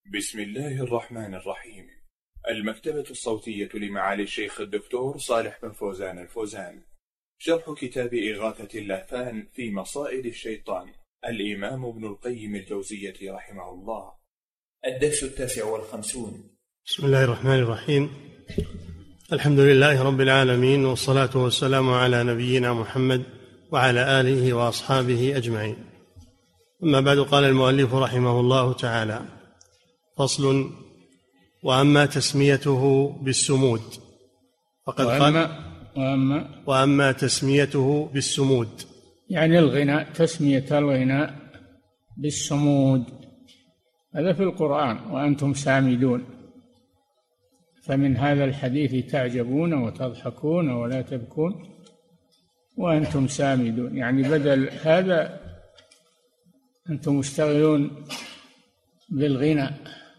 بسم الله الرحمن الرحيم. المكتبة الصوتية لمعالي الشيخ الدكتور صالح بن فوزان الفوزان. شرح كتاب إغاثة اللهفان في مصائد الشيطان، الإمام ابن القيم الجوزية رحمه الله. الدرس 59. بسم الله الرحمن الرحيم. الحمد لله رب العالمين، والصلاة والسلام على نبينا محمد وعلى آله وأصحابه أجمعين. أما بعد، قال المؤلف رحمه الله تعالى: فصل: وأما تسميته بالسمود فقد قال وأما تسميته بالسمود، يعني الغناء، تسمية الغناء بالسمود، هذا في القرآن: وأنتم سامدون. فمن هذا الحديث تعجبون وتضحكون ولا تبكون وأنتم سامدون، يعني بدل هذا أنتم مشتغلون بالغناء.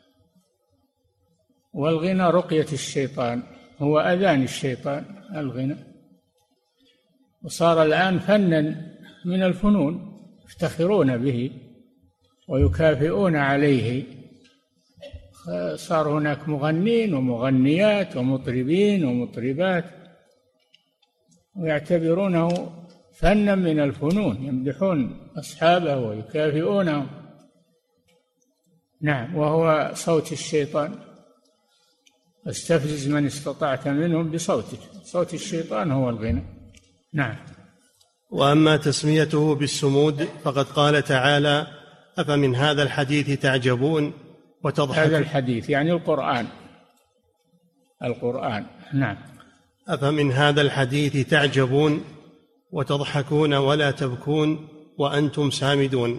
والغنى رقية الشيطان، هو أذان الشيطان الغنى، وصار الآن فنا من الفنون يفتخرون به ويكافئون عليه. صار هناك مغنين ومغنيات ومطربين ومطربات ويعتبرونه فنا من الفنون، يمدحون أصحابه ويكافئونهم. نعم، وهو صوت الشيطان: استفزز من استطعت منهم بصوتك. صوت الشيطان هو الغنى. نعم. وأما تسميته بالسمود فقد قال تعالى: أفمن هذا الحديث تعجبون وتضحكون. هذا الحديث يعني القرآن. نعم. أفمن هذا الحديث تعجبون وتضحكون ولا تبكون وأنتم سامدون.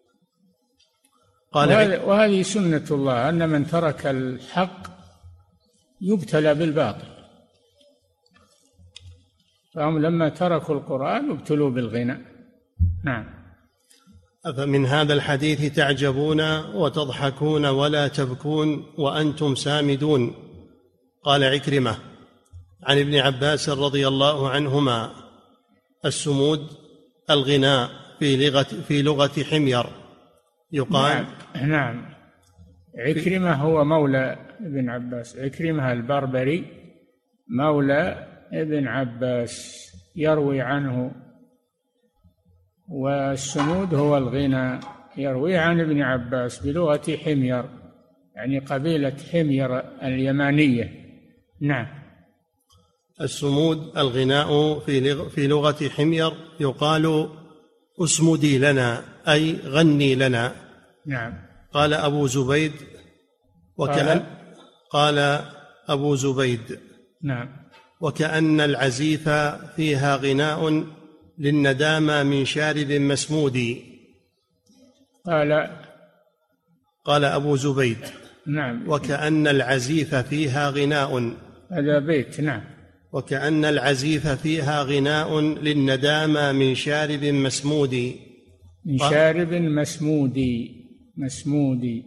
وهذه سنة الله، أن من ترك الحق يبتلى بالباطل، فهم لما تركوا القرآن ابتلوا بالغنى. نعم. أفمن هذا الحديث تعجبون وتضحكون ولا تبكون وأنتم سامدون. قال عكرمة عن ابن عباس رضي الله عنهما: السمود الغناء في لغة حمير يقال. نعم. عكرمة هو مولى ابن عباس، عكرمة البربري مولى ابن عباس يروي عنه. والسمود هو الغنى، يروي عن ابن عباس بلغة حمير، يعني قبيلة حمير اليمانية. نعم. السمود الغناء في لغة حمير يقال: اسمدي لنا، أي غني لنا. نعم. قال أبو زبيد: نعم. وكأن العزيف فيها غناء للندامى من شارب مسمود. قال أبو زبيد: نعم. وكأن العزيف فيها غناء، هذا بيت. نعم. وكأن العزيف فيها غناء للندامى من شارب مسمود. من شارب مسمود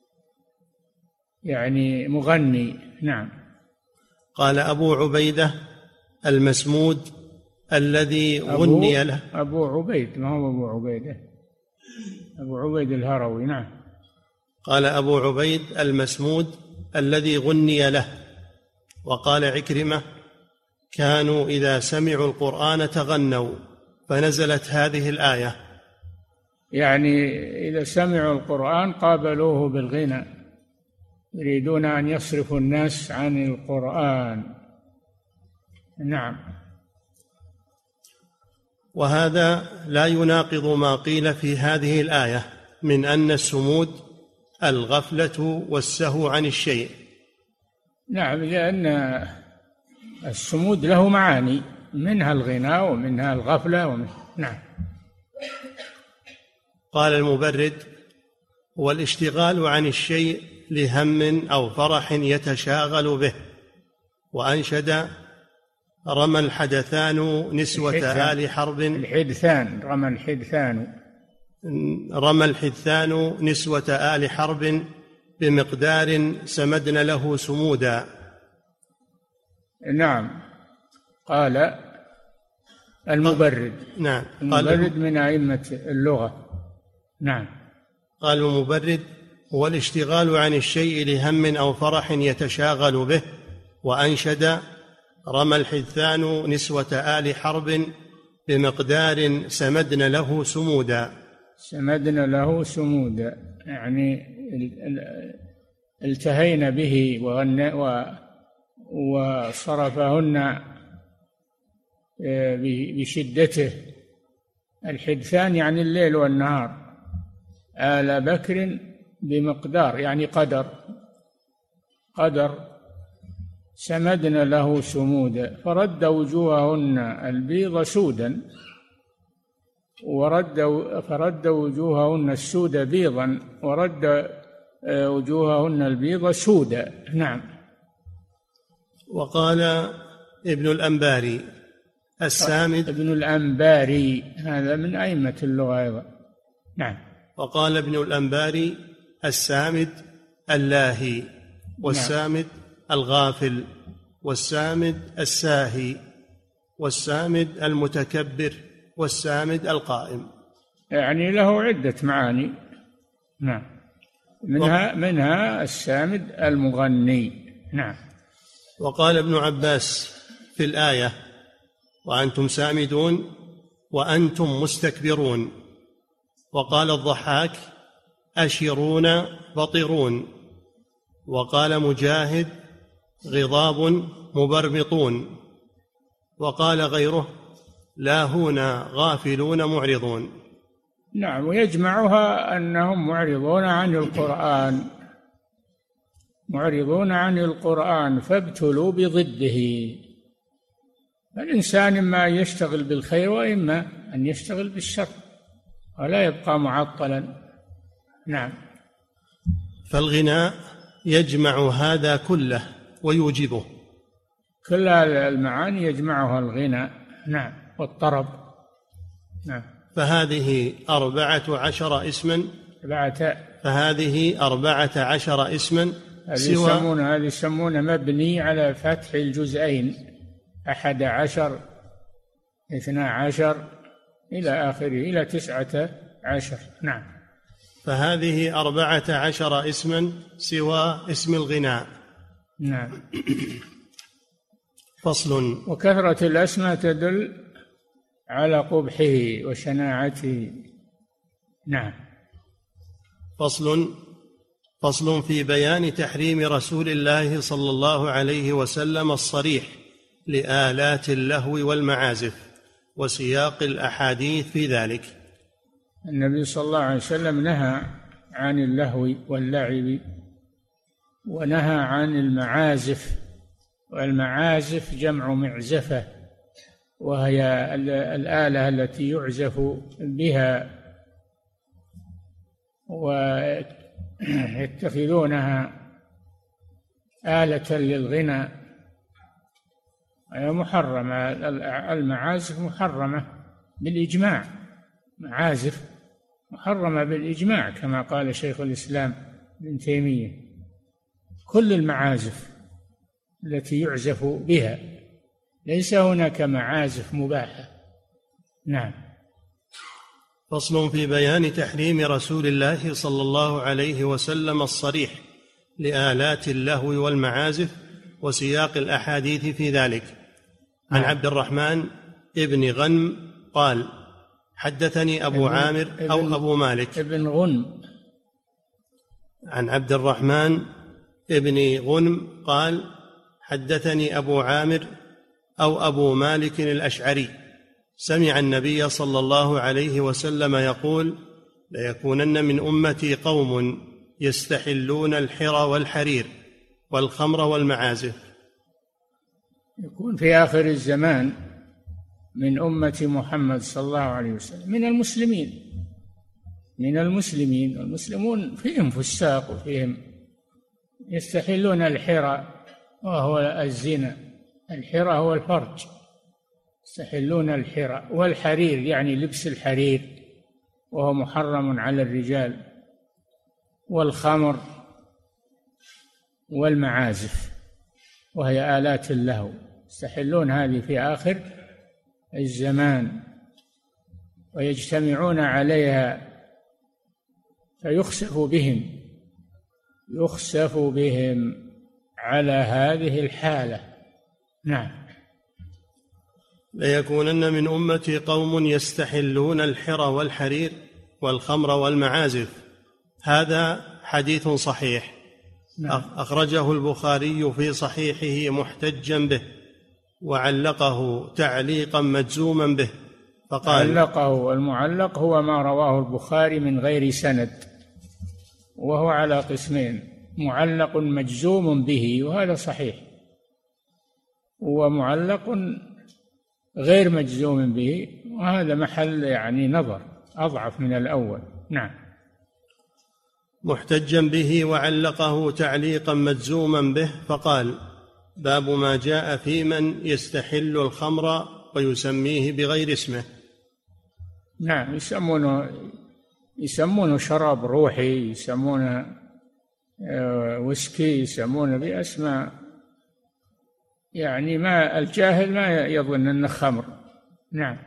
يعني مغني. نعم. قال أبو عبيدة: المسمود الذي غني له. أبو عبيد، ما هو أبو عبيدة، أبو عبيد الهروي. نعم. قال أبو عبيد: المسمود الذي غني له. وقال عكرمة: كانوا إذا سمعوا القرآن تغنوا، فنزلت هذه الآية. يعني إذا سمعوا القرآن قابلوه بالغنى، يريدون أن يصرفوا الناس عن القرآن. نعم. وهذا لا يناقض ما قيل في هذه الآية من أن السمود الغفلة والسهو عن الشيء. نعم، لأن السمود له معاني، منها الغناء ومنها الغفلة نعم. قال المبرد: والاشتغال عن الشيء لهم أو فرح يتشاغل به. وأنشد: رمى الحدثان نسوة آل حرب. رمى الحدثان نسوة آل حرب بمقدار سمدن له سمودا. نعم. قال المبرد. نعم. المبرد من أئمة اللغة. نعم. قال المبرد: هو الاشتغال عن الشيء لهم أو فرح يتشاغل به. وأنشد: رمى الحدثان نسوة آل حرب بمقدار سمدن له سمودا. سمدن له سمودا يعني التهينا به وصرفهن بشدته. الحدثان يعني الليل والنهار. آل بكر بمقدار يعني قدر سمدن له سمودا، فرد وجوههن البيض سودا، فرد وجوههن السود بيضا، ورد وجوههن البيض سودا. نعم. وقال ابن الأنباري السامد. ابن الأنباري هذا من أئمة اللغة أيضا. نعم. وقال ابن الأنباري السامد اللاهي، والسامد الغافل، والسامد الساهي، والسامد المتكبر، والسامد القائم. يعني له عدة معاني. نعم. منها السامد المغني. نعم. وقال ابن عباس في الآية: وأنتم سامدون وأنتم مستكبرون. وقال الضحاك: أشرون بطرون. وقال مجاهد: غضاب مبرمطون. وقال غيره: لاهون غافلون معرضون. نعم. ويجمعها أنهم معرضون عن القرآن فابتلوا بضده. الإنسان إما يشتغل بالخير وإما أن يشتغل بالشر ولا يبقى معطلا. نعم. فالغناء يجمع هذا كله ويوجبه. كل المعاني يجمعها الغناء. نعم. والطرب. نعم. فهذه 14 اسما. فهذه 14 اسما هذه يسمونه مبني على فتح الجزئين 11 12 إلى آخره إلى 19. نعم. فهذه 14 اسما سوى اسم الغناء. نعم. فصل. وكثرة الأسماء تدل على قبحه وشناعته. نعم. فصل في بيان تحريم رسول الله صلى الله عليه وسلم الصريح لآلات اللهو والمعازف وسياق الأحاديث في ذلك. النبي صلى الله عليه وسلم نهى عن اللهو واللعب، ونهى عن المعازف. والمعازف جمع معزفة، وهي الآلة التي يعزف بها ويتخذونها آلة للغنى. هي محرمة. المعازف محرمة بالإجماع. معازف محرمة بالإجماع كما قال شيخ الإسلام ابن تيمية. كل المعازف التي يعزف بها، ليس هناك معازف مباحة. نعم. فصل في بيان تحريم رسول الله صلى الله عليه وسلم الصريح لآلات اللهو والمعازف وسياق الأحاديث في ذلك. عن عبد الرحمن ابن غنم قال: حدثني أبو عامر أو أبو مالك. ابن غنم. عن عبد الرحمن ابن غنم قال: حدثني أبو عامر أو أبو مالك الأشعري سمع النبي صلى الله عليه وسلم يقول: ليكونن من أمتي قوم يستحلون الحر والحرير والخمر والمعازف. يكون في آخر الزمان من أمة محمد صلى الله عليه وسلم من المسلمين. المسلمون فيهم فساق وفيهم يستحلون الحر وهو الزنا. الحر هو الفرج. يستحلون الحر والحرير يعني لبس الحرير وهو محرم على الرجال، والخمر والمعازف وهي آلات اللهو. يستحلون هذه في آخر الزمان ويجتمعون عليها فيخسف بهم يخسف بهم على هذه الحالة. نعم. ليكونن من أمتي قوم يستحلون الحر والحرير والخمر والمعازف. هذا حديث صحيح. نعم. أخرجه البخاري في صحيحه محتجا به، وعلقه تعليقا مجزوما به، فقال: علقه. المعلق هو ما رواه البخاري من غير سند، وهو على قسمين: معلق مجزوم به، وهذا صحيح، ومعلق غير مجزوم به، وهذا محل يعني نظر، أضعف من الأول. نعم. محتجا به وعلقه تعليقا مجزوما به، فقال: باب ما جاء في من يستحل الخمر ويسميه بغير اسمه. نعم. يسمونه شراب روحي، يسمونه ويسكي، يسمونه بأسماء يعني ما الجاهل ما يظن أنه خمر. نعم.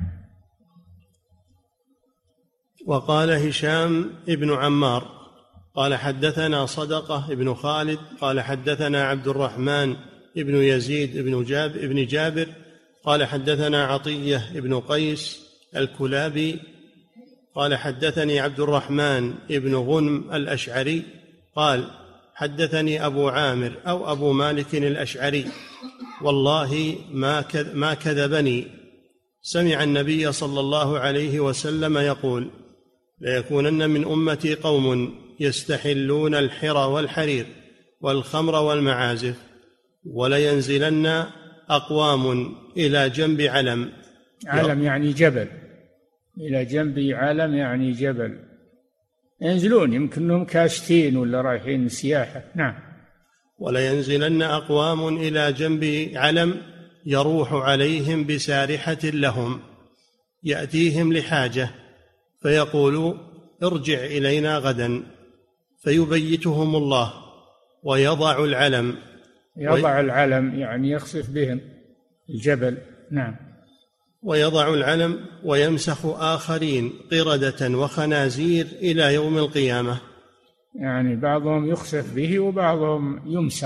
وقال هشام ابن عمار قال: حدثنا صدقة ابن خالد قال: حدثنا عبد الرحمن ابن يزيد ابن جابر قال: حدثنا عطية ابن قيس الكلابي قال: حدثني عبد الرحمن ابن غنم الأشعري قال: حدثني أبو عامر أو أبو مالك الأشعري: والله ما كذبني، سمع النبي صلى الله عليه وسلم يقول: ليكونن من أمتي قوم يستحلون الحر والحرير والخمر والمعازف، ولينزلن أقوام إلى جنب علم. علم يعني جبل، إلى جنب علم يعني جبل، ينزلون، يمكنهم كاشتين ولا رايحين سياحة. نعم. ولينزلن أقوام إلى جنب علم يروح عليهم بسارحة لهم، يأتيهم لحاجة فيقول: ارجع إلينا غدا، فيبيتهم الله ويضع العلم. يضع العلم يعني يخسف بهم الجبل. نعم. ويضع العلم ويمسخ آخرين قردة وخنازير إلى يوم القيامة. يعني بعضهم يخسف به وبعضهم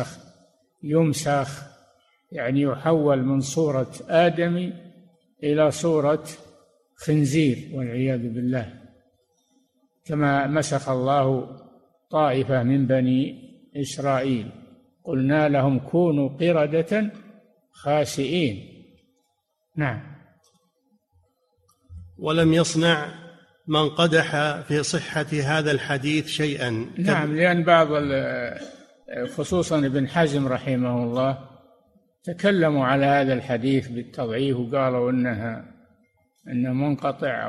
يمسخ يعني يحول من صورة آدم إلى صورة خنزير والعياذ بالله، كما مسخ الله طائفة من بني إسرائيل، قلنا لهم كونوا قردة خاسئين. نعم. ولم يصنع من قدح في صحة هذا الحديث شيئا. نعم. لأن بعض خصوصا ابن حزم رحمه الله تكلموا على هذا الحديث بالتضعيف، وقالوا إنه منقطع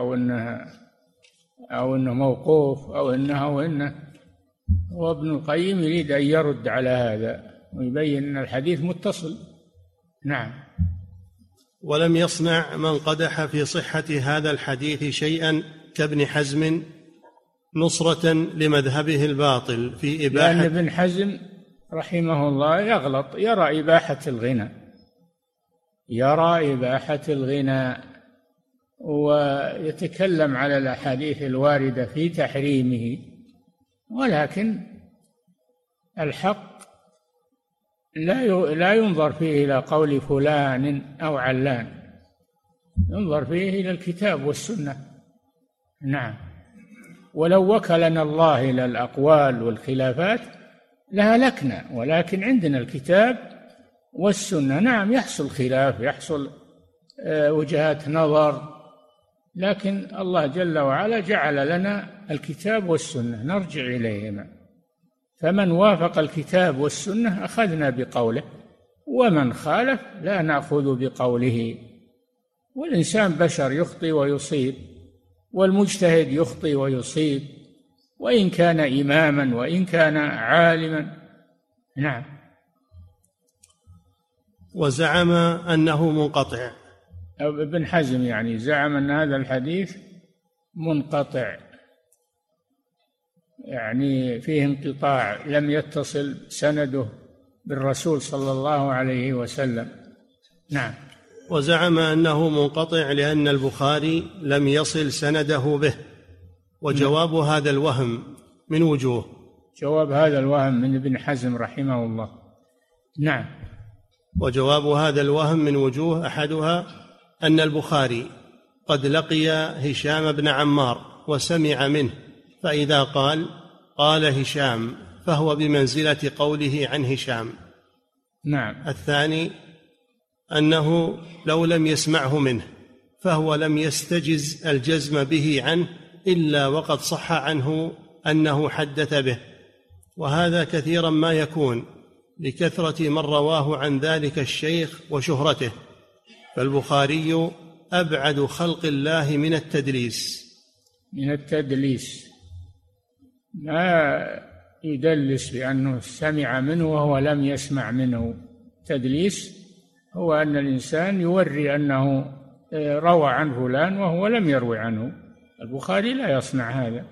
أو إنه موقوف أو إنه وابن القيم يريد أن يرد على هذا ويبين أن الحديث متصل. نعم. ولم يصنع من قدح في صحة هذا الحديث شيئا كابن حزم نصرة لمذهبه الباطل في إباحة. لأن ابن حزم رحمه الله يغلط، يرى إباحة الغنى ويتكلم على الأحاديث الواردة في تحريمه، ولكن الحق لا ينظر فيه إلى قول فلان أو علان، ينظر فيه إلى الكتاب والسنة. نعم. ولو وكلنا الله إلى الأقوال والخلافات لهلكنا، ولكن عندنا الكتاب والسنة. نعم، يحصل خلاف، يحصل وجهات نظر، لكن الله جل وعلا جعل لنا الكتاب والسنة نرجع إليهما، فمن وافق الكتاب والسنة أخذنا بقوله، ومن خالف لا نأخذ بقوله. والإنسان بشر يخطئ ويصيب، والمجتهد يخطئ ويصيب، وإن كان إماما وإن كان عالما. نعم. وزعم أنه منقطع. ابن حزم يعني زعم أن هذا الحديث منقطع، يعني فيه انقطاع، لم يتصل سنده بالرسول صلى الله عليه وسلم. نعم. وزعم أنه منقطع لأن البخاري لم يصل سنده به. وجواب هذا الوهم من وجوه: جواب هذا الوهم من ابن حزم رحمه الله. نعم. وجواب هذا الوهم من وجوه، أحدها أن البخاري قد لقي هشام بن عمار وسمع منه، فإذا قال هشام فهو بمنزلة قوله عن هشام. نعم. الثاني أنه لو لم يسمعه منه فهو لم يستجز الجزم به عنه إلا وقد صح عنه أنه حدث به، وهذا كثيرا ما يكون لكثرة من رواه عن ذلك الشيخ وشهرته، فالبخاري أبعد خلق الله من التدليس. ما يدلس بأنه سمع منه وهو لم يسمع منه. تدليس هو أن الإنسان يوري أنه روى عن فلان وهو لم يروي عنه. البخاري لا يصنع هذا،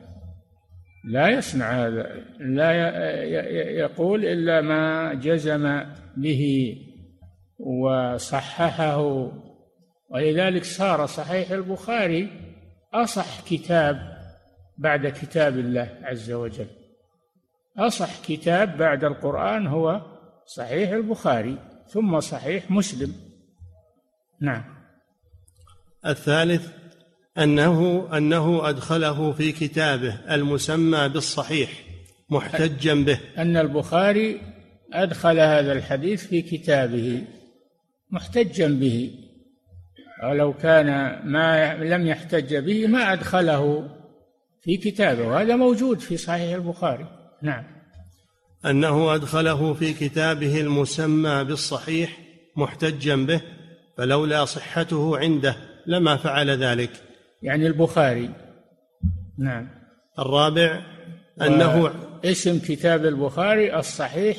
لا يقول إلا ما جزم به وصححه، ولذلك صار صحيح البخاري أصح كتاب بعد كتاب الله عز وجل. أصح كتاب بعد القرآن هو صحيح البخاري، ثم صحيح مسلم. نعم. الثالث أنه أدخله في كتابه المسمى بالصحيح محتجا به، أن البخاري أدخل هذا الحديث في كتابه محتجا به، ولو كان ما لم يحتج به ما أدخله في كتابه، وهذا موجود في صحيح البخاري. نعم. أنه أدخله في كتابه المسمى بالصحيح محتجا به، فلولا صحته عنده لما فعل ذلك، يعني البخاري. نعم. الرابع أنه اسم كتاب البخاري الصحيح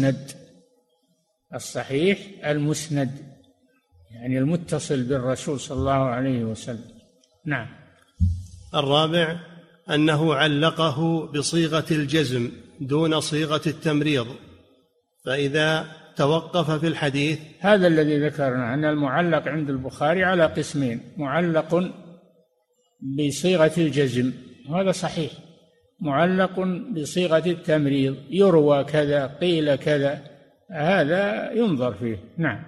المسند، يعني المتصل بالرسول صلى الله عليه وسلم. نعم. الرابع أنه علقه بصيغة الجزم دون صيغة التمريض، فإذا توقف في الحديث، هذا الذي ذكرنا أن المعلق عند البخاري على قسمين: معلق بصيغة الجزم وهذا صحيح، معلق بصيغة التمريض، يروى كذا قيل كذا، هذا ينظر فيه. نعم.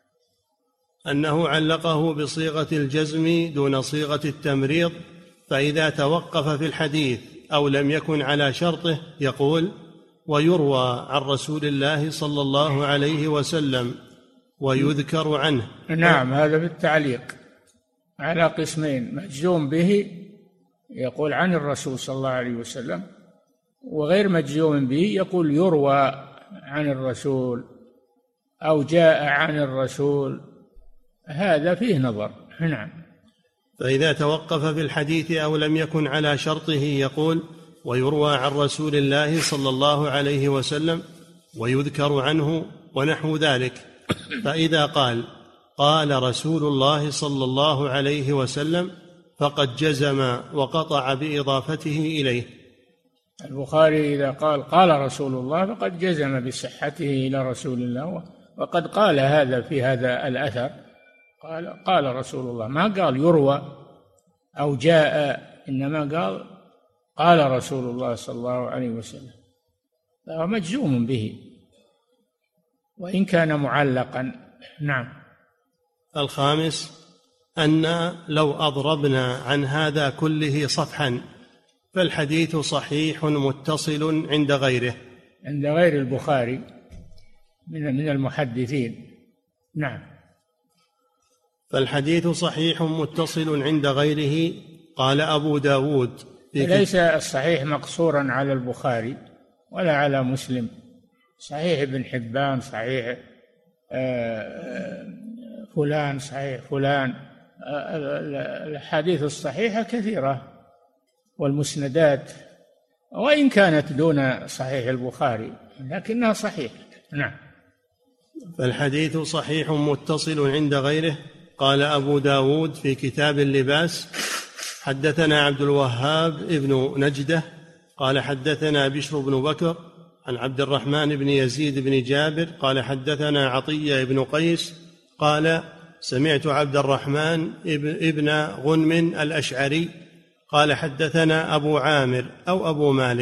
أنه علقه بصيغة الجزم دون صيغة التمريض، فإذا توقف في الحديث أو لم يكن على شرطه يقول: ويروى عن رسول الله صلى الله عليه وسلم ويذكر عنه. نعم. هذا بالتعليق على قسمين: مجزوم به يقول عن الرسول صلى الله عليه وسلم، وغير مجزوم به يقول يروى عن الرسول أو جاء عن الرسول، هذا فيه نظر. نعم. فإذا توقف في الحديث أو لم يكن على شرطه يقول: ويروى عن رسول الله صلى الله عليه وسلم ويذكر عنه ونحو ذلك. فإذا قال رسول الله صلى الله عليه وسلم فقد جزم وقطع بإضافته إليه. البخاري إذا قال رسول الله فقد جزم بصحته إلى رسول الله، وقد قال هذا في هذا الأثر، قال رسول الله، ما قال يروى أو جاء، إنما قال رسول الله صلى الله عليه وسلم، فهو مجزوم به وإن كان معلقا. نعم. الخامس أن لو أضربنا عن هذا كله صفحا فالحديث صحيح متصل عند غيره، عند غير البخاري من المحدثين. نعم. فالحديث صحيح متصل عند غيره. قال أبو داود ليس الصحيح مقصورا على البخاري ولا على مسلم، صحيح ابن حبان، صحيح فلان، صحيح فلان، الحديث الصحيحة كثيرة والمسندات، وإن كانت دون صحيح البخاري لكنها صحيح. نعم. فالحديث صحيح متصل عند غيره. قال أبو داود في كتاب اللباس: حدثنا عبد الوهاب ابن نجدة قال حدثنا بشر بن بكر عن عبد الرحمن بن يزيد بن جابر قال حدثنا عطية بن قيس قال سمعت عبد الرحمن ابن غنم الأشعري قال حدثنا أبو عامر أو أبو مالك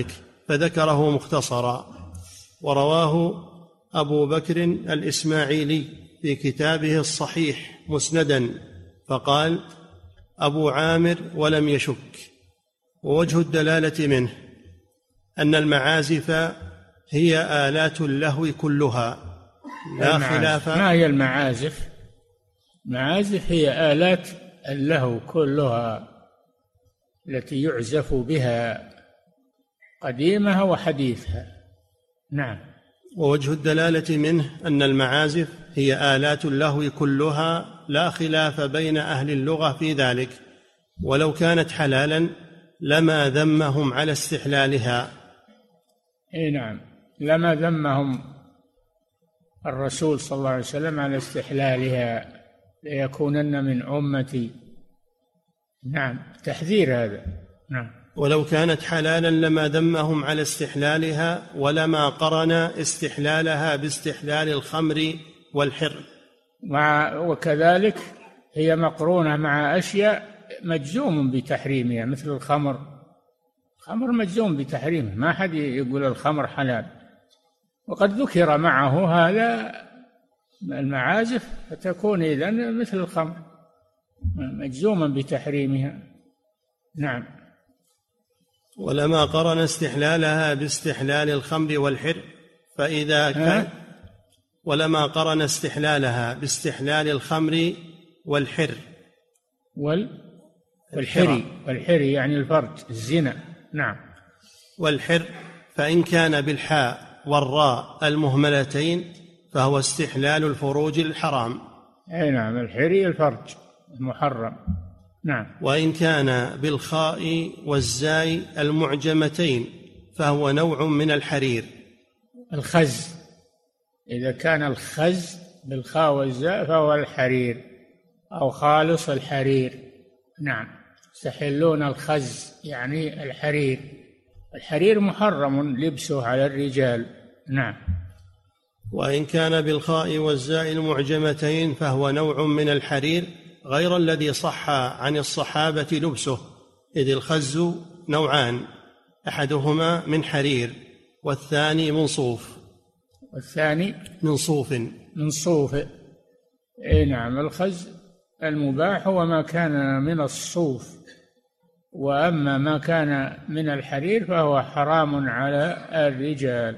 فذكره مختصرا. ورواه أبو بكر الإسماعيلي في كتابه الصحيح مسندا فقال: أبو عامر ولم يشك. ووجه الدلالة منه أن المعازف هي آلات اللهو كلها لا خلاف. ما هي المعازف؟ المعازف هي آلات اللهو كلها التي يعزف بها قديمها وحديثها. نعم. ووجه الدلالة منه أن المعازف هي آلات اللهو كلها لا خلاف بين أهل اللغة في ذلك، ولو كانت حلالا لما ذمهم على استحلالها. نعم، لما ذمهم الرسول صلى الله عليه وسلم على استحلالها ليكونن من أمتي. نعم، تحذير هذا. نعم. ولو كانت حلالا لما ذمهم على استحلالها، ولما قرن استحلالها باستحلال الخمر والحر. وكذلك هي مقرونة مع أشياء مجزوم بتحريمها، مثل الخمر. الخمر مجزوم بتحريمه، ما حد يقول الخمر حلال. وقد ذكر معه هذا المعازف، فتكون إذن مثل الخمر مجزوما بتحريمها. نعم. ولما قرن استحلالها باستحلال الخمر والحر، فإذا كان ولما قرن استحلالها باستحلال الخمر والحر والحر يعني الفرج، الزنا. نعم. والحر، فإن كان بالحاء والراء المهملتين فهو استحلال الفروج الحرام. أي نعم، الحري الفرج المحرم. نعم. وإن كان بالخاء والزاي المعجمتين فهو نوع من الحرير. الخز، إذا كان الخز بالخاء والزاء فهو الحرير أو خالص الحرير. نعم. يستحلون الخز يعني الحرير. الحرير محرم لبسه على الرجال. نعم. وإن كان بالخاء والزاء المعجمتين فهو نوع من الحرير غير الذي صح عن الصحابة لبسه، إذ الخز نوعان، أحدهما من حرير والثاني من صوف. والثاني من صوف. أي نعم. الخز المباح هو ما كان من الصوف، وأما ما كان من الحرير فهو حرام على الرجال،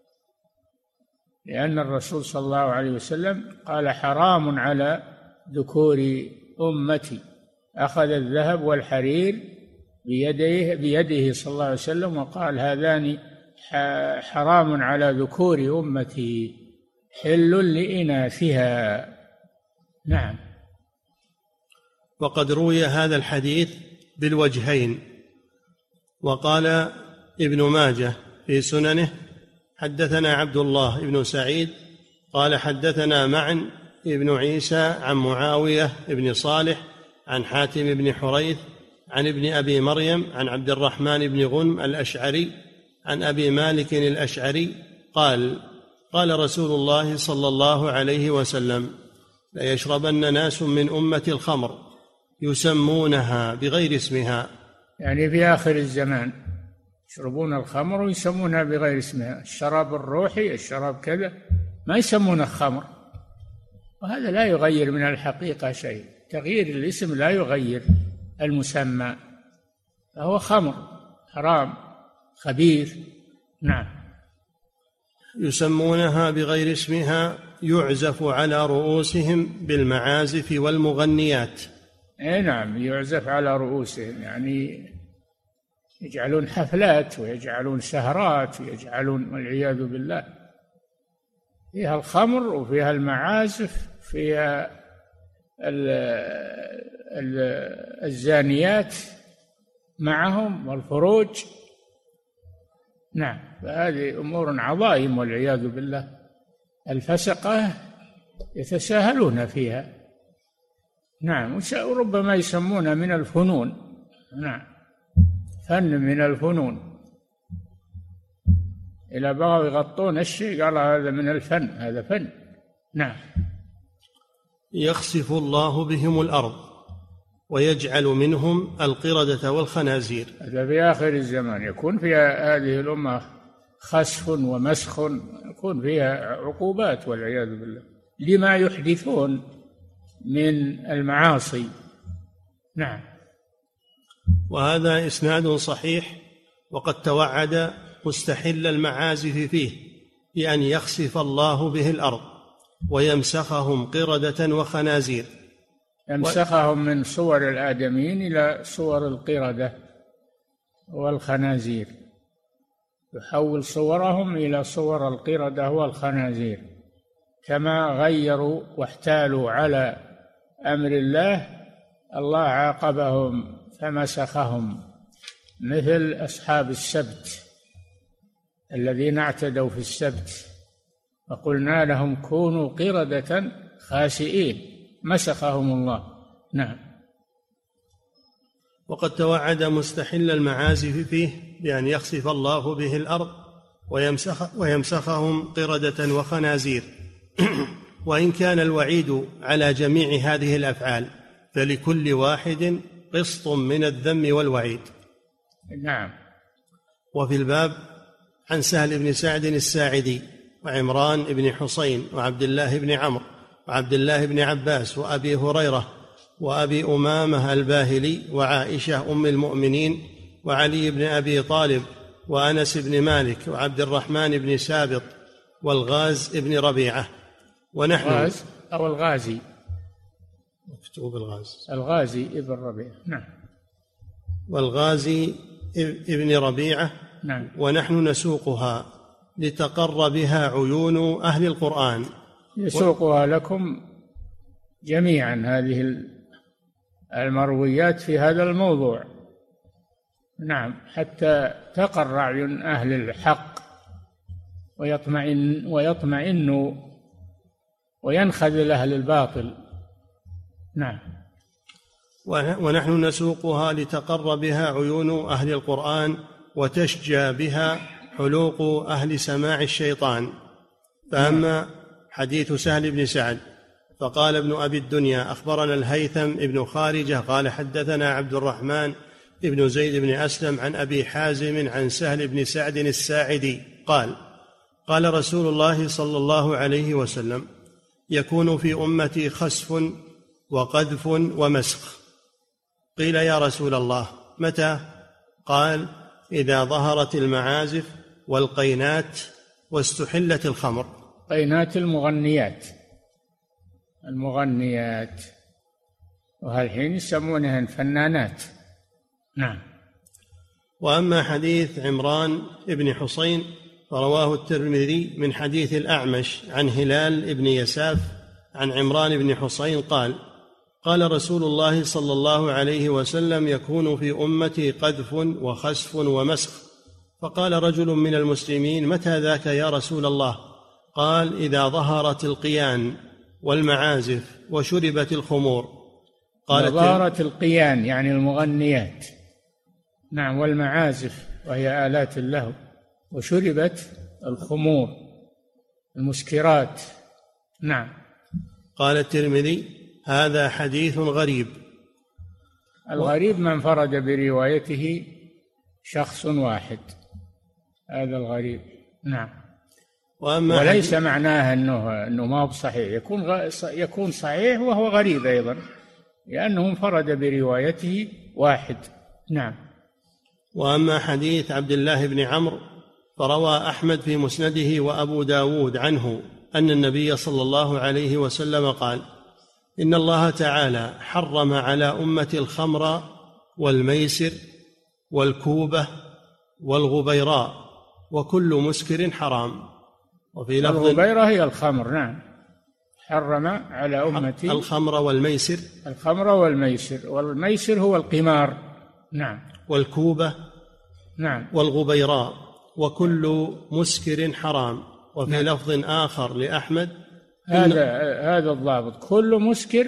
لأن الرسول صلى الله عليه وسلم قال: حرام على ذكور أمتي. أخذ الذهب والحرير بيده صلى الله عليه وسلم وقال: هذان حرام على ذكور أمتي حل لإناثها. نعم. وقد روي هذا الحديث بالوجهين. وقال ابن ماجه في سننه: حدثنا عبد الله بن سعيد قال حدثنا معن ابن عيسى عن معاوية بن صالح عن حاتم بن حريث عن ابن أبي مريم عن عبد الرحمن بن غنم الأشعري عن أبي مالك الأشعري قال: قال رسول الله صلى الله عليه وسلم: ليشربن ناس من أمة الخمر يسمونها بغير اسمها. يعني في آخر الزمان يشربون الخمر ويسمونها بغير اسمها، الشراب الروحي، الشراب كذا، ما يسمونه خمر. وهذا لا يغير من الحقيقة شيء، تغيير الاسم لا يغير المسمى، فهو خمر حرام خبيث. نعم. يسمونها بغير اسمها يعزف على رؤوسهم بالمعازف والمغنيات. اي نعم، يعزف على رؤوسهم، يعني يجعلون حفلات ويجعلون سهرات ويجعلون، والعياذ بالله، فيها الخمر وفيها المعازف، فيها الزانيات معهم والفروج. نعم. فهذه أمور عظائم والعياذ بالله. الفسقة يتساهلون فيها. نعم. وربما يسمونها من الفنون. نعم، فن من الفنون. إذا بغوا يغطون الشيء قال هذا من الفن، هذا فن. نعم. يخسف الله بهم الأرض ويجعل منهم القردة والخنازير. هذا في آخر الزمان يكون فيها هذه الأمة خسف ومسخ، يكون فيها عقوبات والعياذ بالله لما يحدثون من المعاصي. نعم. وهذا إسناد صحيح. وقد توعد مستحل المعازف فيه بأن يخسف الله به الأرض ويمسخهم قردة وخنازير. يمسخهم من صور الآدميين إلى صور القردة والخنازير، يحول صورهم إلى صور القردة والخنازير، كما غيروا واحتالوا على أمر الله، الله عاقبهم فمسخهم، مثل أصحاب السبت الذين اعتدوا في السبت فقلنا لهم كونوا قردة خاسئين، مسخهم الله. نعم. وقد توعد مستحل المعازف فيه بأن يخسف الله به الأرض ويمسخهم قردة وخنازير. وإن كان الوعيد على جميع هذه الأفعال فلكل واحد قسط من الذم والوعيد. نعم. وفي الباب عن سهل بن سعد الساعدي وعمران بن حسين وعبد الله بن عمرو وعبد الله بن عباس وأبي هريرة وأبي أمامة الباهلي وعائشة أم المؤمنين وعلي بن أبي طالب وأنس بن مالك وعبد الرحمن بن سابط والغاز بن ربيعة. ونحن غاز أو الغازي، مكتوب الغازي ابن ربيعة. نعم. والغازي ابن ربيعة. نعم. ونحن نسوقها لتقر بها عيون أهل القرآن. يسوقها لكم جميعا هذه المرويات في هذا الموضوع. نعم، حتى تقر أعين أهل الحق ويطمئن وينخذل أهل الباطل. نعم. ونحن نسوقها لتقر بها عيون أهل القرآن وتشجى بها حلوق أهل سماع الشيطان. فأما حديث سهل بن سعد فقال ابن أبي الدنيا أخبرنا الهيثم ابن خارجة قال حدثنا عبد الرحمن ابن زيد بن أسلم عن أبي حازم عن سهل بن سعد الساعدي قال قال رسول الله صلى الله عليه وسلم يكون في أمتي خسف وقذف ومسخ. قيل يا رسول الله متى؟ قال إذا ظهرت المعازف والقينات واستحلت الخمر. قينات المغنيات وهالحين يسمونها الفنانات. نعم. وأما حديث عمران بن حسين فرواه الترمذي من حديث الأعمش عن هلال بن يساف عن عمران بن حسين قال قال رسول الله صلى الله عليه وسلم يكون في أمتي قذف وخسف ومسخ. فقال رجل من المسلمين متى ذاك يا رسول الله؟ قال إذا ظهرت القيان والمعازف وشربت الخمور. قال ظهرت القيان يعني المغنيات، نعم، والمعازف وهي آلات اللهو، وشربت الخمور المسكرات. نعم. قال الترمذي هذا حديث غريب. الغريب من فرد بروايته شخص واحد، هذا الغريب. نعم. وليس معناه أنه ما هو صحيح، يكون صحيح وهو غريب أيضا، لأنه انفرد بروايته واحد. نعم. وأما حديث عبد الله بن عمرو فروى أحمد في مسنده وأبو داود عنه أن النبي صلى الله عليه وسلم قال إن الله تعالى حرم على أمتي الخمر والميسر والكوبة والغبيراء وكل مسكر حرام. وفي لفظ الغبيرة هي الخمر. نعم. حرم على أمتي الخمر والميسر. الخمر والميسر، والميسر هو القمار. نعم. والكوبة. نعم. والغبيراء وكل مسكر حرام. وفي نعم. لفظ آخر لأحمد هذا الضابط، كل مسكر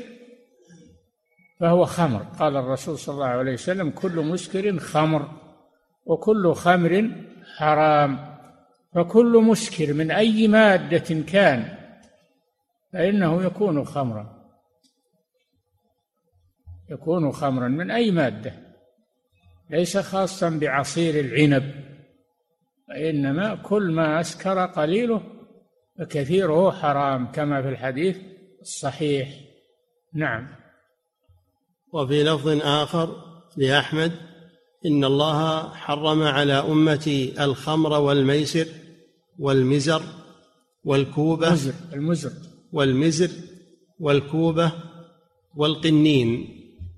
فهو خمر. قال الرسول صلى الله عليه وسلم كل مسكر خمر وكل خمر حرام. فكل مسكر من أي مادة كان فإنه يكون خمرا. يكون خمرا من أي مادة، ليس خاصا بعصير العنب، إنما كل ما أسكر قليله فكثيره حرام كما في الحديث الصحيح. نعم. وفي لفظ آخر لأحمد: إن الله حرم على أمتي الخمر والميسر والمزر والكوبة والمزر والكوبة والقنين.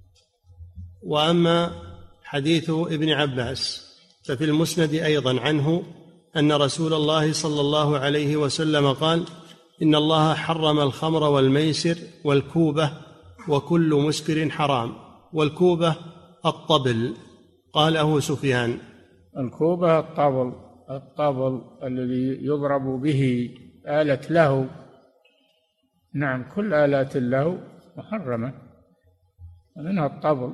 وأما حديث ابن عباس ففي المسند أيضا عنه أن رسول الله صلى الله عليه وسلم قال: إن الله حرم الخمر والميسر والكوبة وكل مسكر حرام. والكوبة الطبل، قاله سفيان. الكوبة الطبل الذي يضرب به آلة له. نعم، كل آلات اللهو محرمة منها الطبل.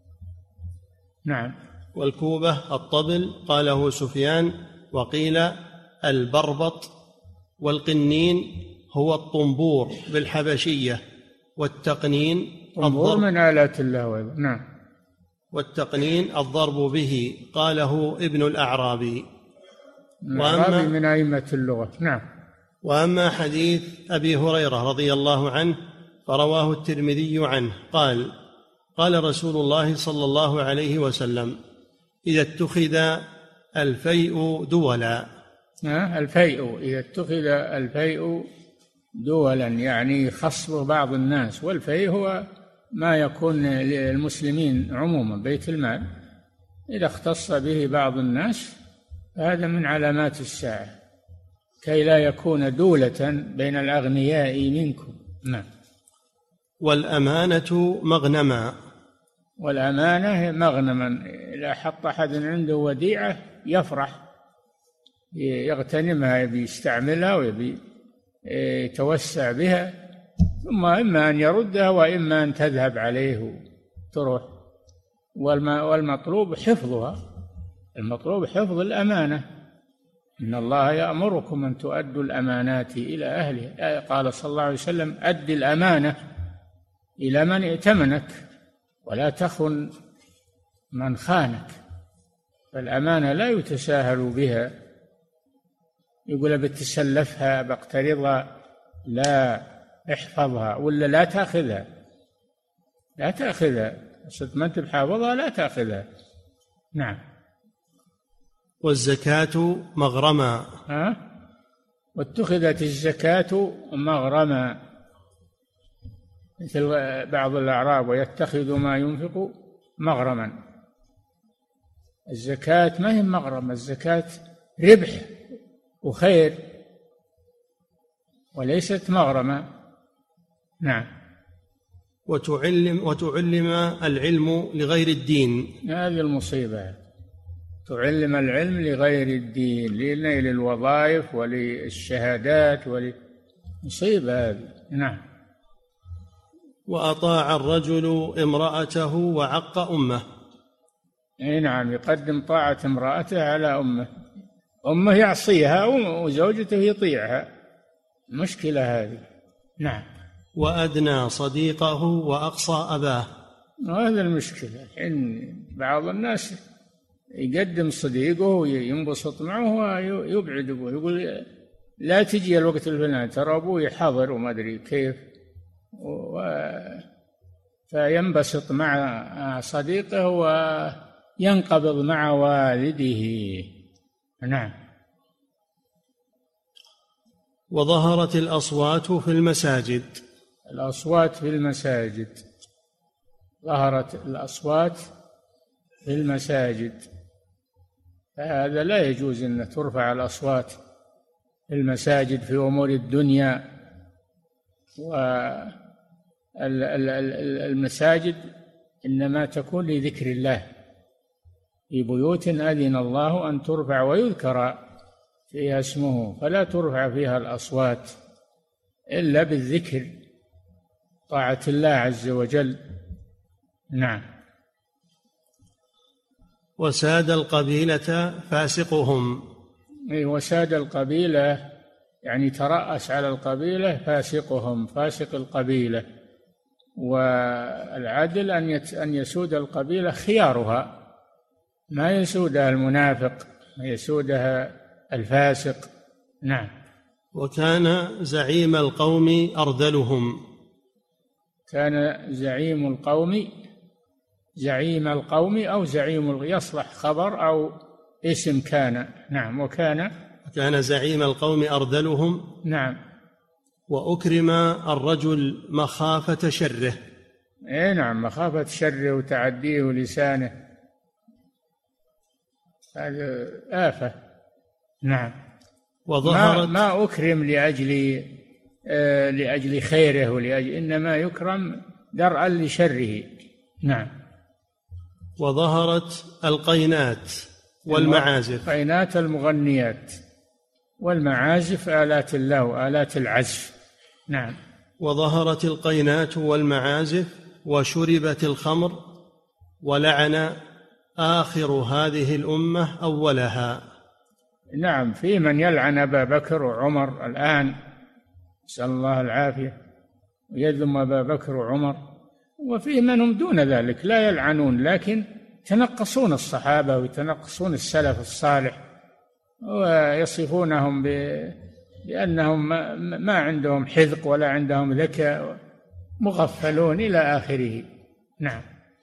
نعم. والكوبة الطبل، قاله سفيان. وقيل البربط. والقنين هو الطنبور بالحبشية. والتقنين طنبور من آلات اللهو. نعم. والتقنين الضرب به، قاله ابن الأعرابي. الأعرابي من أئمة اللغة. نعم. وأما حديث أبي هريرة رضي الله عنه فرواه الترمذي عنه قال: قال رسول الله صلى الله عليه وسلم: إذا اتخذ الفيء دولا. الفيء، إذا اتخذ الفيء دولا يعني خصب بعض الناس، والفيء هو ما يكون للمسلمين عموما، بيت المال، إذا اختص به بعض الناس هذا من علامات الساعة، كي لا يكون دولة بين الأغنياء منكم. نعم. والأمانة مغنما. والأمانة مغنما، إذا حط أحد عنده وديعة يفرح، يغتنمها، يبي يستعملها ويبي يتوسع بها، ثم إما أن يردها وإما أن تذهب عليه وتروح. والمطلوب حفظها، المطلوب حفظ الأمانة. إن الله يأمركم أن تؤدوا الأمانات إلى أهلها، قال صلى الله عليه وسلم: أد الأمانة إلى من ائتمنك ولا تخن من خانك. فالأمانة لا يتساهل بها، يقول بتسلفها بقترضها، لا، احفظها ولا لا تأخذها، لا تأخذها، ما أنت بحافظها لا تأخذها. نعم. والزكاة مغرما. واتخذت الزكاة مغرما، مثل بعض الأعراب: ويتخذ ما ينفق مغرما. الزكاة ما هي مغرم، الزكاة ربح وخير وليست مغرمة. نعم. وتعلم العلم لغير الدين. هذه المصيبة، تعلم العلم لغير الدين، لنيل الوظائف وللشهادات مصيبة هذه. نعم. وأطاع الرجل امرأته وعق أمه. نعم، يقدم طاعة امرأته على أمه يعصيها وزوجته يطيعها، مشكلة هذه. نعم. وأدنى صديقه وأقصى أباه. هذا المشكلة، إن بعض الناس يقدم صديقه وينبسط معه ويبعد أبوه، يقول لا تجي الوقت الفلاني، ترى أبوي حاضر وما أدري كيف، فينبسط مع صديقه وينقبض مع والده. نعم. وظهرت الأصوات في المساجد. الأصوات في المساجد، ظهرت الأصوات في المساجد، فهذا لا يجوز أن ترفع الأصوات في المساجد في أمور الدنيا. والمساجد إنما تكون لذكر الله، في بيوت أذن الله أن ترفع ويذكر فيها اسمه، فلا ترفع فيها الأصوات إلا بالذكر، طاعة الله عز وجل. نعم. وساد القبيلة فاسقهم. وساد القبيلة يعني ترأس على القبيلة فاسقهم، فاسق القبيلة، والعدل أن يسود القبيلة خيارها، ما يسودها المنافق، ما يسودها الفاسق. نعم. وكان زعيم القوم أرذلهم. كان زعيم القوم أو يصلح خبر أو اسم كان. نعم. وكان زعيم القوم أرذلهم. نعم. وأكرم الرجل مخافة شره. نعم، مخافة شره وتعديه لسانه، هذا آفة. نعم. وظهرت ما أكرم لأجل خيره إنما يكرم درءا لشره. نعم. وظهرت القينات والمعازف. القينات المغنيات، والمعازف آلات اللهو، آلات العزف. نعم. وظهرت القينات والمعازف وشربت الخمر، ولعن آخر هذه الأمة أولها. نعم، في من يلعن أبا بكر وعمر الآن، نسأل الله العافية، ويذم أبا بكر وعمر، وفي من هم دون ذلك لا يلعنون، لكن يتنقصون الصحابة ويتنقصون السلف الصالح، ويصفونهم بأنهم ما عندهم حذق ولا عندهم ذكاء، مغفلون إلى آخره. نعم.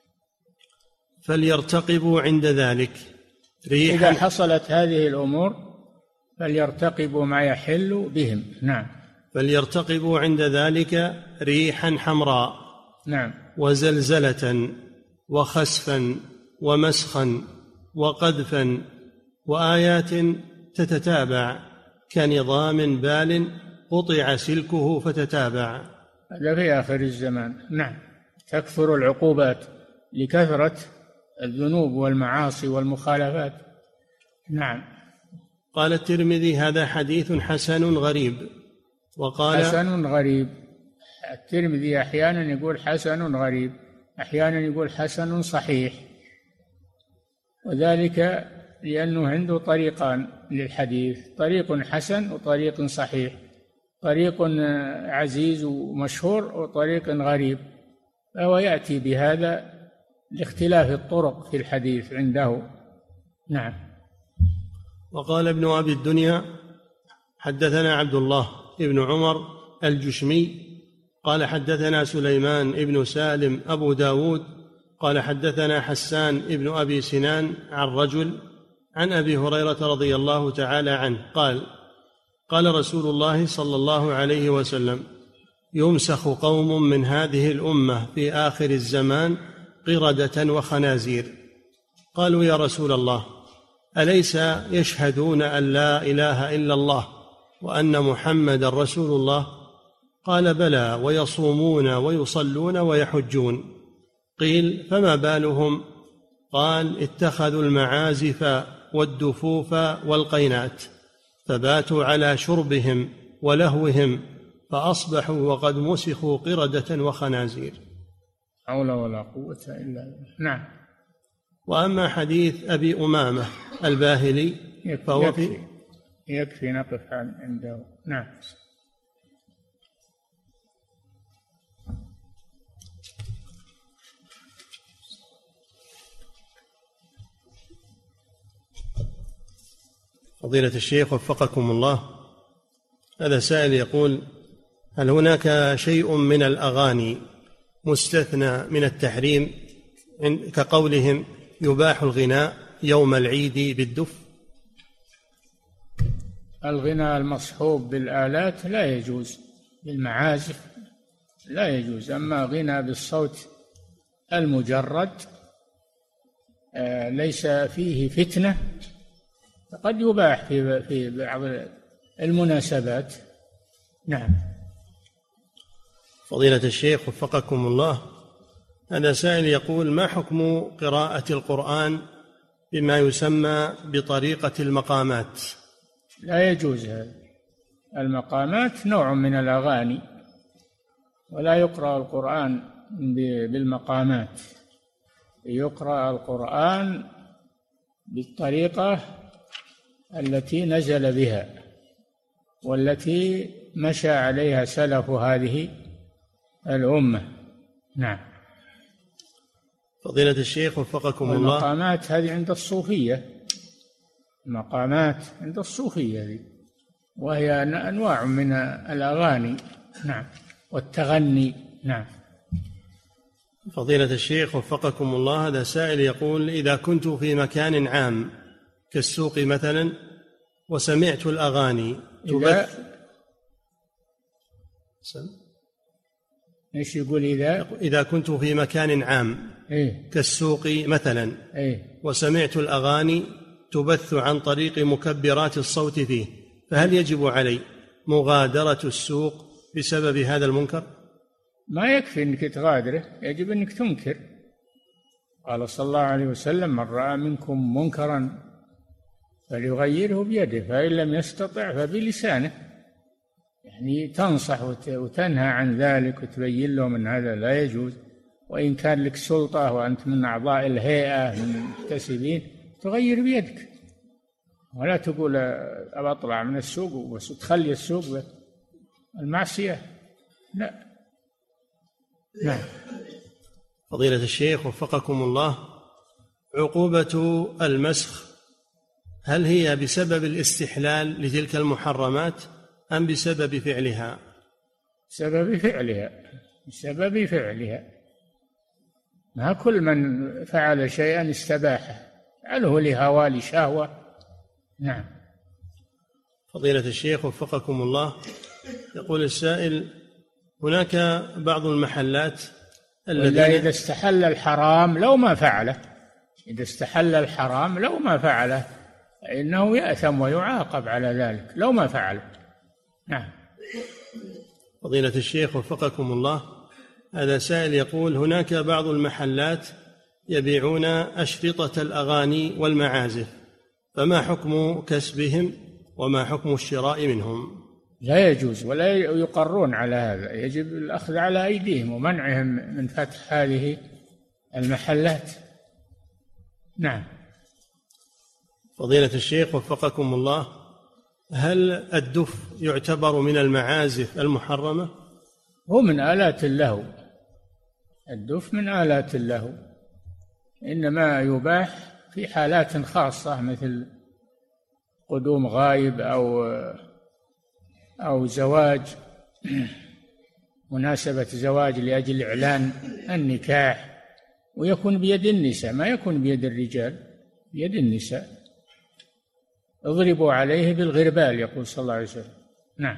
فليرتقبوا عند ذلك ريحا. إذا حصلت هذه الأمور فليرتقبوا ما يحل بهم. نعم. فليرتقبوا عند ذلك ريحا حمراء. نعم. وزلزلة وخسفا ومسخا وقذفا وآيات تتتابع كنظام بال قطع سلكه فتتابع. هذا في آخر الزمان. نعم. تكثر العقوبات لكثرة الذنوب والمعاصي والمخالفات. نعم. قال الترمذي: هذا حديث حسن غريب. وقال حسن غريب. الترمذي أحيانا يقول حسن غريب، أحيانا يقول حسن صحيح، وذلك لأنه عنده طريقان للحديث: طريق حسن وطريق صحيح، طريق عزيز ومشهور وطريق غريب، فهو يأتي بهذا لاختلاف الطرق في الحديث عنده. نعم. وقال ابن أبي الدنيا: حدثنا عبد الله ابن عمر الجشمي قال حدثنا سليمان ابن سالم أبو داود قال حدثنا حسان ابن أبي سنان عن رجل عن أبي هريرة رضي الله تعالى عنه قال: قال رسول الله صلى الله عليه وسلم: يمسخ قوم من هذه الأمة في آخر الزمان قردة وخنازير. قالوا: يا رسول الله، أليس يشهدون أن لا إله إلا الله وأن محمد رسول الله؟ قال: بلى، ويصومون ويصلون ويحجون. قيل: فما بالهم؟ قال: اتخذوا المعازف والدفوف والقينات، فباتوا على شربهم ولهوهم، فأصبحوا وقد مسخوا قردة وخنازير. حول ولا قوة إلا بالله. نعم. وأما حديث أبي أمامة الباهلي فهو يكفي نقف عنده. نعم. فضيلة الشيخ وفقكم الله، هذا سائل يقول: هل هناك شيء من الأغاني مستثنى من التحريم كقولهم يباح الغناء يوم العيد بالدف؟ الغناء المصحوب بالآلات لا يجوز، بالمعازف لا يجوز. أما غنى بالصوت المجرد ليس فيه فتنة قد يباح في بعض المناسبات. نعم. فضيلة الشيخ وفقكم الله، هذا سائل يقول: ما حكم قراءة القرآن بما يسمى بطريقة المقامات؟ لا يجوز هذا. المقامات نوع من الأغاني، ولا يقرأ القرآن بالمقامات، يقرأ القرآن بالطريقة التي نزل بها والتي مشى عليها سلف هذه الأمة. نعم. فضيلة الشيخ وفقكم الله. المقامات هذه عند الصوفية، المقامات عند الصوفية هذه، وهي أنواع من الأغاني. نعم. والتغني. نعم. فضيلة الشيخ وفقكم الله، هذا سائل يقول: إذا كنت في مكان عام كالسوق مثلا وسمعت الأغاني تبث. ايش يقول؟ إذا كنت في مكان عام كالسوق مثلا وسمعت الأغاني تبث عن طريق مكبرات الصوت فيه، فهل يجب علي مغادرة السوق بسبب هذا المنكر؟ ما يكفي أنك تغادره، يجب أنك تنكر. قال صلى الله عليه وسلم: من رأى منكم منكرا فليغيره بيده، فإن لم يستطع فبلسانه. يعني تنصح وتنهى عن ذلك وتبين لهم أن هذا لا يجوز. وإن كان لك سلطة وأنت من أعضاء الهيئة من المحتسبين تغير بيدك، ولا تقول أبى أطلع من السوق وتخلي السوق المعصية. لا. نعم. فضيلة الشيخ وفقكم الله، عقوبة المسخ هل هي بسبب الاستحلال لتلك المحرمات أم بسبب فعلها؟ بسبب فعلها. ما كل من فعل شيئا استباحه، فعله لهوى لشهوة. نعم. فضيلة الشيخ وفقكم الله، يقول السائل: هناك بعض المحلات إذا استحل الحرام لو ما فعله، إذا استحل الحرام لو ما فعله إنه يأثم ويعاقب على ذلك لو ما فعله. نعم. فضيلة الشيخ وفقكم الله، هذا سائل يقول: هناك بعض المحلات يبيعون أشرطة الأغاني والمعازف، فما حكم كسبهم وما حكم الشراء منهم؟ لا يجوز ولا يقرون على هذا، يجب الأخذ على أيديهم ومنعهم من فتح هذه المحلات. نعم. فضيلة الشيخ وفقكم الله، هل الدف يعتبر من المعازف المحرمة؟ هو من آلات اللهو، الدف من آلات اللهو، إنما يباح في حالات خاصة مثل قدوم غائب أو زواج، مناسبة زواج لأجل إعلان النكاح، ويكون بيد النساء، ما يكون بيد الرجال، بيد النساء. اضربوا عليه بالغربال، يقول صلى الله عليه وسلم. نعم.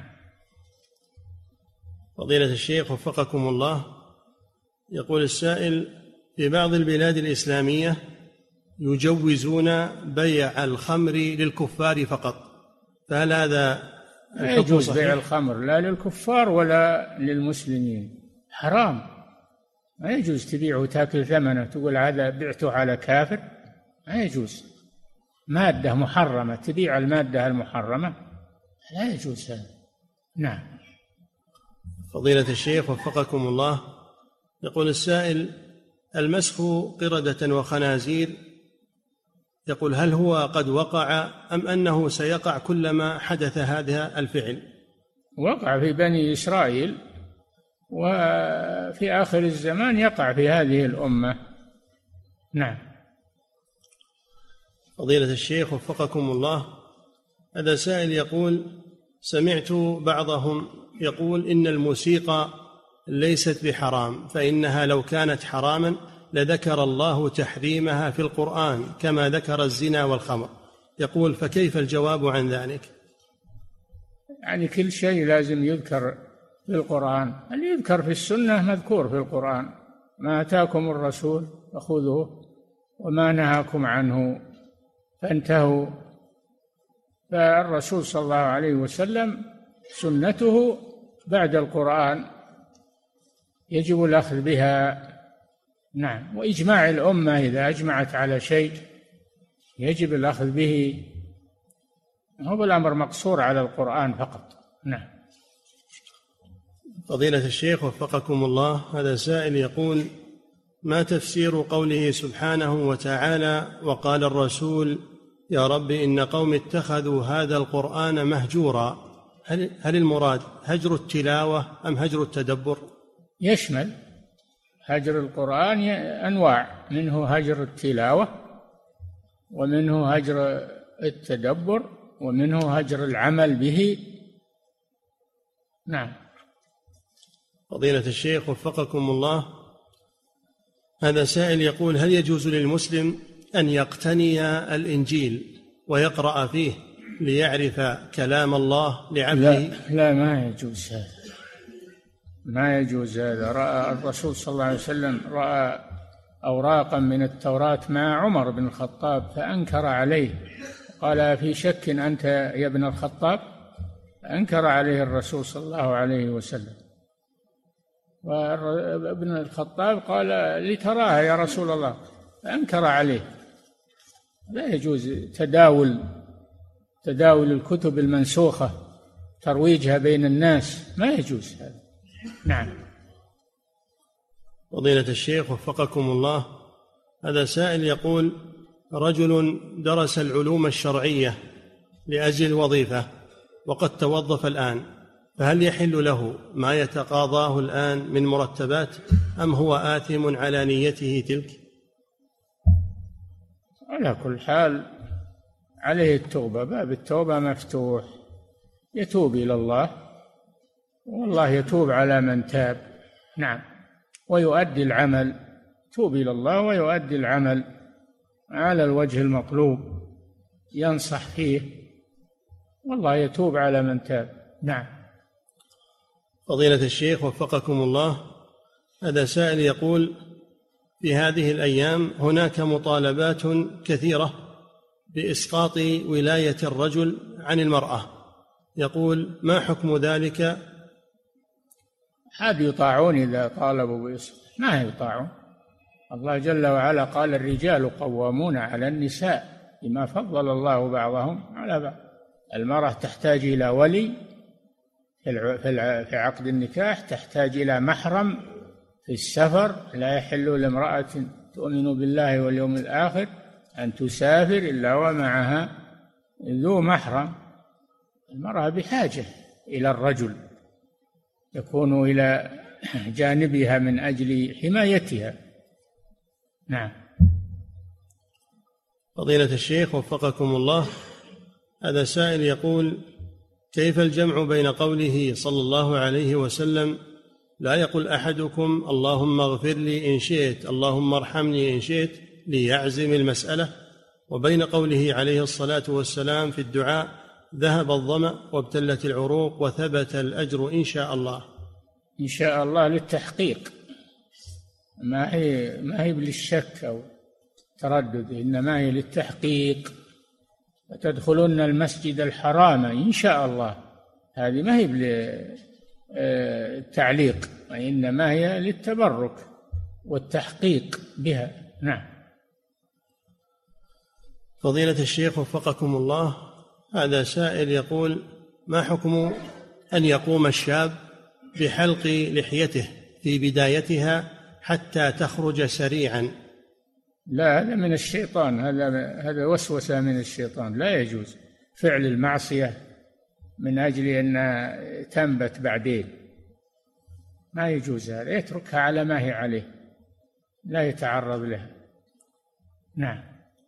فضيلة الشيخ وفقكم الله، يقول السائل: في بعض البلاد الإسلامية يجوزون بيع الخمر للكفار فقط، فهل هذا لا يجوز بيع الخمر لا للكفار ولا للمسلمين، حرام. ما يجوز تبيعه وتاكل ثمنه تقول هذا بعته على كافر، ما يجوز. مادة محرمة تبيع المادة المحرمة، لا يجوز هذا. نعم. فضيلة الشيخ وفقكم الله، يقول السائل: المسخ قردة وخنازير، يقول هل هو قد وقع أم أنه سيقع كلما حدث هذا الفعل؟ وقع في بني إسرائيل، وفي آخر الزمان يقع في هذه الأمة. نعم. فضيلة الشيخ وفقكم الله، هذا سائل يقول: سمعت بعضهم يقول إن الموسيقى ليست بحرام، فإنها لو كانت حراما لذكر الله تحريمها في القرآن كما ذكر الزنا والخمر، يقول فكيف الجواب عن ذلك؟ يعني كل شيء لازم يذكر في القرآن، اللي يذكر في السنة مذكور في القرآن. ما أتاكم الرسول فخذوه وما نهاكم عنه فانتهوا. فالرسول صلى الله عليه وسلم سنته بعد القرآن يجب الأخذ بها. نعم. وإجماع الأمة إذا أجمعت على شيء يجب الأخذ به، هو الأمر مقصور على القرآن فقط. نعم. فضيلة الشيخ وفقكم الله، هذا سائل يقول: ما تفسير قوله سبحانه وتعالى: وقال الرسول يا رب إن قوم اتخذوا هذا القرآن مهجورا؟ هل المراد هجر التلاوة أم هجر التدبر؟ يشمل هجر القرآن أنواع، منه هجر التلاوة، ومنه هجر التدبر، ومنه هجر العمل به. نعم. فضيلة الشيخ وفقكم الله، هذا سائل يقول: هل يجوز للمسلم أن يقتني الإنجيل ويقرأ فيه ليعرف كلام الله لعبده؟ لا، ما يجوز هذا، ما يجوز هذا. رأى الرسول صلى الله عليه وسلم رأى أوراقا من التوراة مع عمر بن الخطاب فأنكر عليه، قال: في شك أنت يا ابن الخطاب؟ أنكر عليه الرسول صلى الله عليه وسلم. وابن الخطاب قال: لتراها يا رسول الله، فأنكر عليه. لا يجوز تداول الكتب المنسوخة، ترويجها بين الناس، ما يجوز هذا. نعم. فضيلة الشيخ وفقكم الله، هذا سائل يقول: رجل درس العلوم الشرعية لأجل الوظيفة وقد توظف الآن، فهل يحل له ما يتقاضاه الآن من مرتبات، أم هو آثم على نيته تلك؟ على كل حال عليه التوبة، باب التوبة مفتوح، يتوب إلى الله، والله يتوب على من تاب. نعم. ويؤدي العمل، توب إلى الله ويؤدي العمل على الوجه المطلوب، ينصح فيه، والله يتوب على من تاب. نعم. فضيلة الشيخ وفقكم الله، هذا سائل يقول: في هذه الأيام هناك مطالبات كثيرة بإسقاط ولاية الرجل عن المرأة، يقول: ما حكم ذلك؟ هذا يطاعون إذا طالبوا بإسقاط، ما يطاعون. الله جل وعلا قال: الرجال قوامون على النساء بما فضل الله بعضهم على بعض. المرأة تحتاج إلى ولي في عقد النكاح، تحتاج إلى محرم في السفر، لا يحل لامرأة تؤمن بالله واليوم الآخر أن تسافر إلا ومعها ذو محرم. المرأة بحاجة إلى الرجل يكون إلى جانبها من أجل حمايتها. نعم. فضيلة الشيخ وفقكم الله، هذا سائل يقول: كيف الجمع بين قوله صلى الله عليه وسلم: لا يقل أحدكم اللهم اغفر لي إن شئت، اللهم ارحمني إن شئت، ليعزم المسألة، وبين قوله عليه الصلاة والسلام في الدعاء: ذهب الظمأ وابتلت العروق وثبت الأجر إن شاء الله؟ إن شاء الله للتحقيق، ما هي للشك أو تردد، إنما هي للتحقيق. وتدخلن المسجد الحرام إن شاء الله، هذه ما هي للتعليق، وإنما هي للتبرك والتحقيق بها. نعم. فضيلة الشيخ وفقكم الله، هذا سائل يقول: ما حكم أن يقوم الشاب بحلق لحيته في بدايتها حتى تخرج سريعا؟ لا، هذا من الشيطان، هذا وسوسة من الشيطان. لا يجوز فعل المعصية من أجل أن تنبت بعدين، ما يجوز هذا، يتركها على ما هي عليه، لا يتعرض لها. نعم.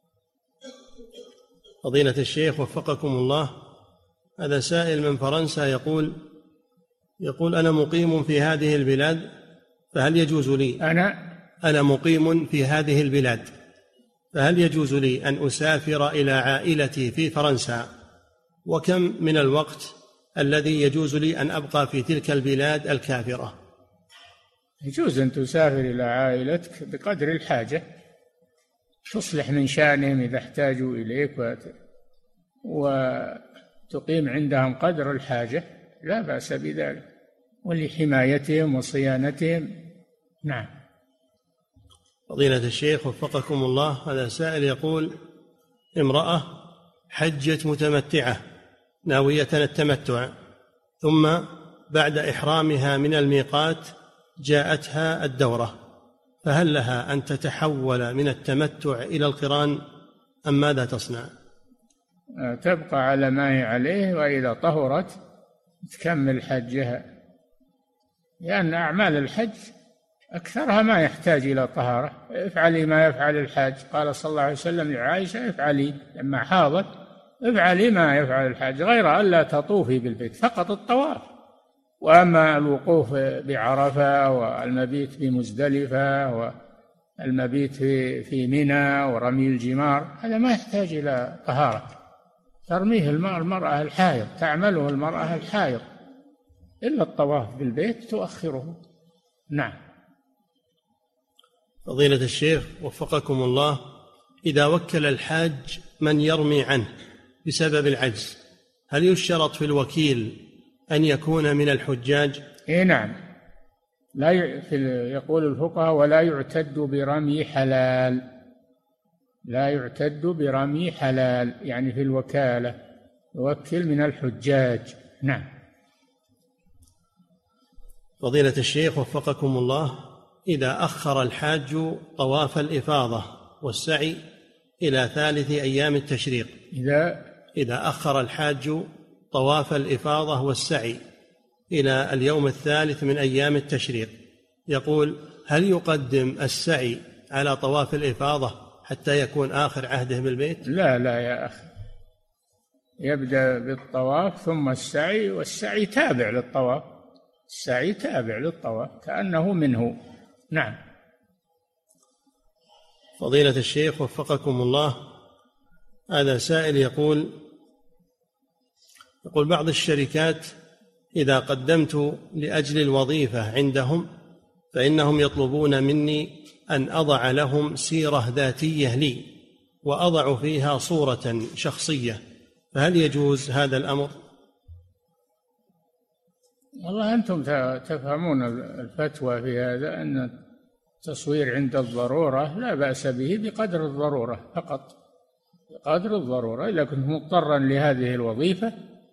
فضيلة الشيخ وفقكم الله، هذا سائل من فرنسا يقول: أنا مقيم في هذه البلاد، فهل يجوز لي أنا مقيم في هذه البلاد، فهل يجوز لي أن أسافر إلى عائلتي في فرنسا؟ وكم من الوقت الذي يجوز لي أن أبقى في تلك البلاد الكافرة؟ يجوز أن تسافر إلى عائلتك بقدر الحاجة، تصلح من شأنهم إذا احتاجوا إليك وتقيم عندهم قدر الحاجة، لا بأس بذلك، ولحمايتهم وصيانتهم. نعم. فضيلة الشيخ وفقكم الله، هذا سائل يقول: امرأة حجت متمتعة ناوية التمتع، ثم بعد إحرامها من الميقات جاءتها الدورة، فهل لها أن تتحول من التمتع إلى القران أم ماذا تصنع؟ تبقى على ما هي عليه، وإذا طهرت تكمل حجها، لأن أعمال الحج أكثرها ما يحتاج إلى طهارة. افعلي ما يفعل الحاج، قال صلى الله عليه وسلم لعائشة افعلي لما حاضت، افعلي ما يفعل الحاج غير ألا تطوفي بالبيت، فقط الطواف. وأما الوقوف بعرفة والمبيت بمزدلفة والمبيت في منى ورمي الجمار هذا ما يحتاج إلى طهارة، ترميه المرأة الحائض، تعمله المرأة الحائض، إلا الطواف بالبيت تؤخره. نعم. فضيلة الشيخ وفقكم الله، إذا وكل الحاج من يرمي عنه بسبب العجز، هل يشترط في الوكيل أن يكون من الحجاج؟ نعم، يقول الفقهاء ولا يعتد برمي حلال، لا يعتد برمي حلال، يعني في الوكالة يوكل من الحجاج. نعم. فضيلة الشيخ وفقكم الله، إذا أخر الحاج طواف الإفاضة والسعي إلى 3 أيام التشريق، إذا أخر الحاج طواف الإفاضة والسعي إلى اليوم 3 من أيام التشريق، يقول هل يقدم السعي على طواف الإفاضة حتى يكون آخر عهده بالبيت؟ لا يا أخي، يبدأ بالطواف ثم السعي، والسعي تابع للطواف، السعي تابع للطواف كأنه منه. نعم. فضيلة الشيخ وفقكم الله، هذا سائل يقول بعض الشركات إذا قدمت لأجل الوظيفة عندهم فإنهم يطلبون مني أن أضع لهم سيرة ذاتية لي وأضع فيها صورة شخصية، فهل يجوز هذا الأمر؟ والله أنتم تفهمون الفتوى في هذا، أن التصوير عند الضرورة لا بأس به بقدر الضرورة فقط، بقدر الضرورة. إذا كنت مضطرا لهذه الوظيفة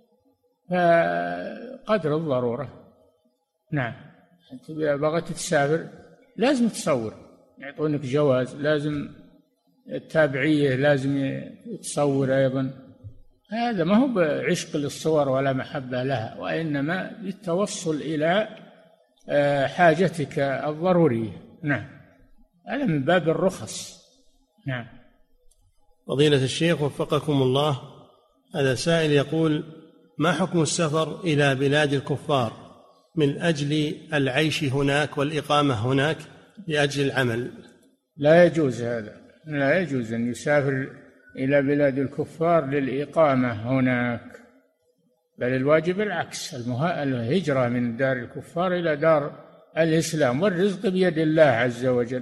فقدر الضرورة. نعم. إذا بغيت تسافر لازم تصور، يعطونك جواز، لازم التابعية لازم تصور أيضا. هذا ما هو بعشق للصور ولا محبة لها، وإنما للتوصل إلى حاجتك الضرورية. نعم، هذا من باب الرخص. نعم. فضيلة الشيخ وفقكم الله، هذا سائل يقول ما حكم السفر إلى بلاد الكفار من أجل العيش هناك والإقامة هناك لأجل العمل؟ لا يجوز هذا، لا يجوز أن يسافر إلى بلاد الكفار للإقامة هناك، بل الواجب العكس، الهجرة من دار الكفار إلى دار الإسلام، والرزق بيد الله عز وجل.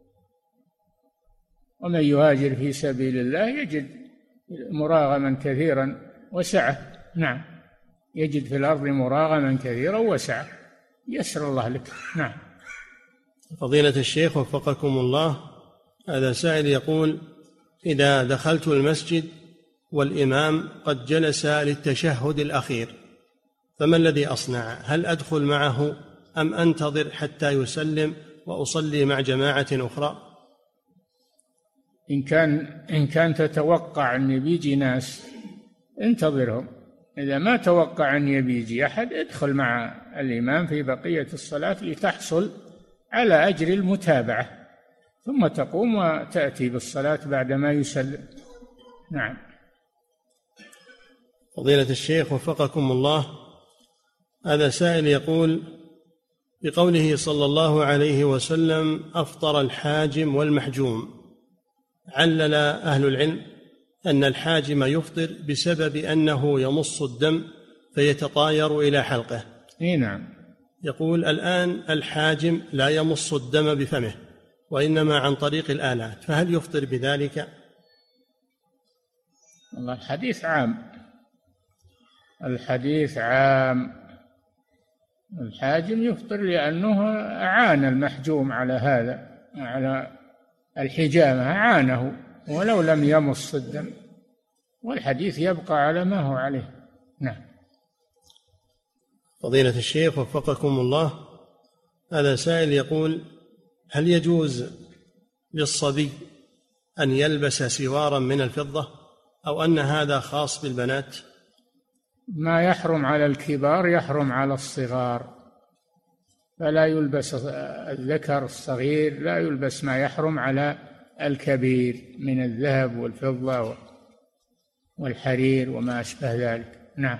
ومن يهاجر في سبيل الله يجد مراغما كثيرا وسعة. نعم، يجد في الأرض مراغما كثيرا وسعة، يسر الله لك. نعم. فضيلة الشيخ وفقكم الله، هذا سائل يقول إذا دخلت المسجد والإمام قد جلس للتشهد الأخير فما الذي أصنع؟ هل أدخل معه أم أنتظر حتى يسلم وأصلي مع جماعة أخرى؟ إن كان تتوقع أن بيجي ناس انتظرهم، إذا ما توقع أن يجي أحد ادخل مع الإمام في بقية الصلاة لتحصل على أجر المتابعة، ثم تقوم وتأتي بالصلاة بعدما يسلم. نعم. فضيلة الشيخ وفقكم الله، هذا سائل يقول بقوله صلى الله عليه وسلم أفطر الحاجم والمحجوم، علل أهل العلم أن الحاجم يفطر بسبب أنه يمص الدم فيتطاير إلى حلقه. نعم. يقول الآن الحاجم لا يمص الدم بفمه وإنما عن طريق الآلات، فهل يفطر بذلك؟ والله الحديث عام، الحديث عام. الحاجم يفطر لأنه أعان المحجوم على هذا، على الحجامة، أعانه ولو لم يمص الدم، والحديث يبقى على ما هو عليه. نعم. فضيلة الشيخ وفقكم الله، هذا سائل يقول هل يجوز للصبي أن يلبس سوارا من الفضة أو أن هذا خاص بالبنات؟ ما يحرم على الكبار يحرم على الصغار، فلا يلبس الذكر الصغير لا يلبس ما يحرم على الكبير من الذهب والفضة والحرير وما أشبه ذلك. نعم.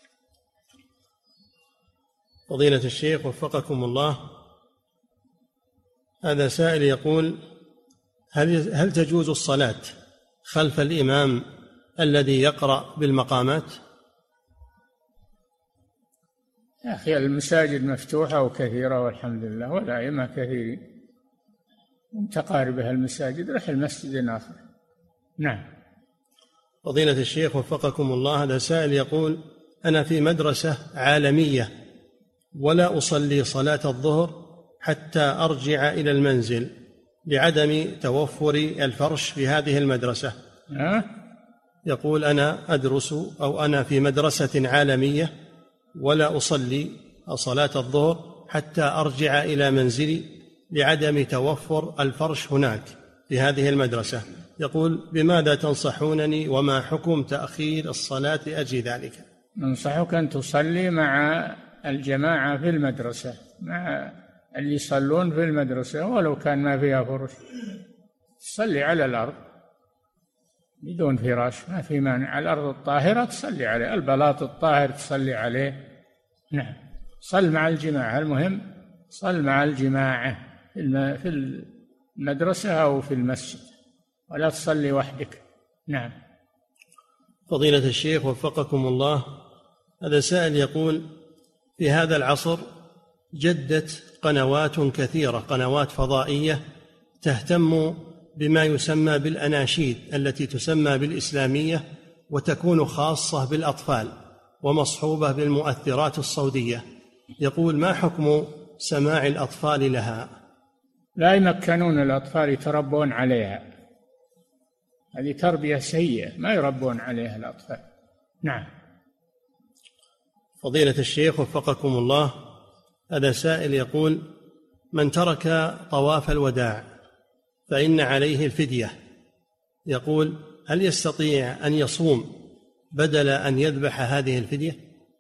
فضيلة الشيخ وفقكم الله، هذا سائل يقول: هل تجوز الصلاة خلف الإمام الذي يقرأ بالمقامات؟ يا أخي المساجد مفتوحة وكثيرة والحمد لله، والأئمة كثيرين متقاربة المساجد، رح المسجد الآخر. نعم. فضيلة الشيخ وفقكم الله، هذا سائل يقول: أنا في مدرسة عالمية ولا أصلي صلاة الظهر حتى أرجع إلى المنزل لعدم توفر الفرش في هذه المدرسة. يقول: أنا أدرس أو أنا في مدرسة عالمية ولا أصلي صلاة الظهر حتى أرجع إلى منزلي لعدم توفر الفرش هناك في هذه المدرسة. يقول: بماذا تنصحونني وما حكم تأخير الصلاة لأجل ذلك؟ ننصحك أن تصلي مع الجماعة في المدرسة، مع اللي يصلون في المدرسة ولو كان ما فيها فرش، تصلي على الأرض بدون فراش، ما في مانع. على الأرض الطاهرة تصلي عليه، البلاط الطاهر تصلي عليه. نعم. صل مع الجماعة، المهم صل مع الجماعة في المدرسة أو في المسجد، ولا تصلي وحدك. نعم. فضيلة الشيخ وفقكم الله، هذا سائل يقول: في هذا العصر جدت قنوات كثيرة، قنوات فضائية تهتم بما يسمى بالأناشيد التي تسمى بالإسلامية وتكون خاصة بالأطفال ومصحوبة بالمؤثرات الصوتية. يقول: ما حكم سماع الأطفال لها؟ لا يمكنون الأطفال يتربون عليها، هذه تربية سيئة، ما يربون عليها الأطفال. نعم. فضيلة الشيخ وفقكم الله، هذا سائل يقول: من ترك طواف الوداع فإن عليه الفدية. يقول: هل يستطيع أن يصوم بدل أن يذبح هذه الفدية؟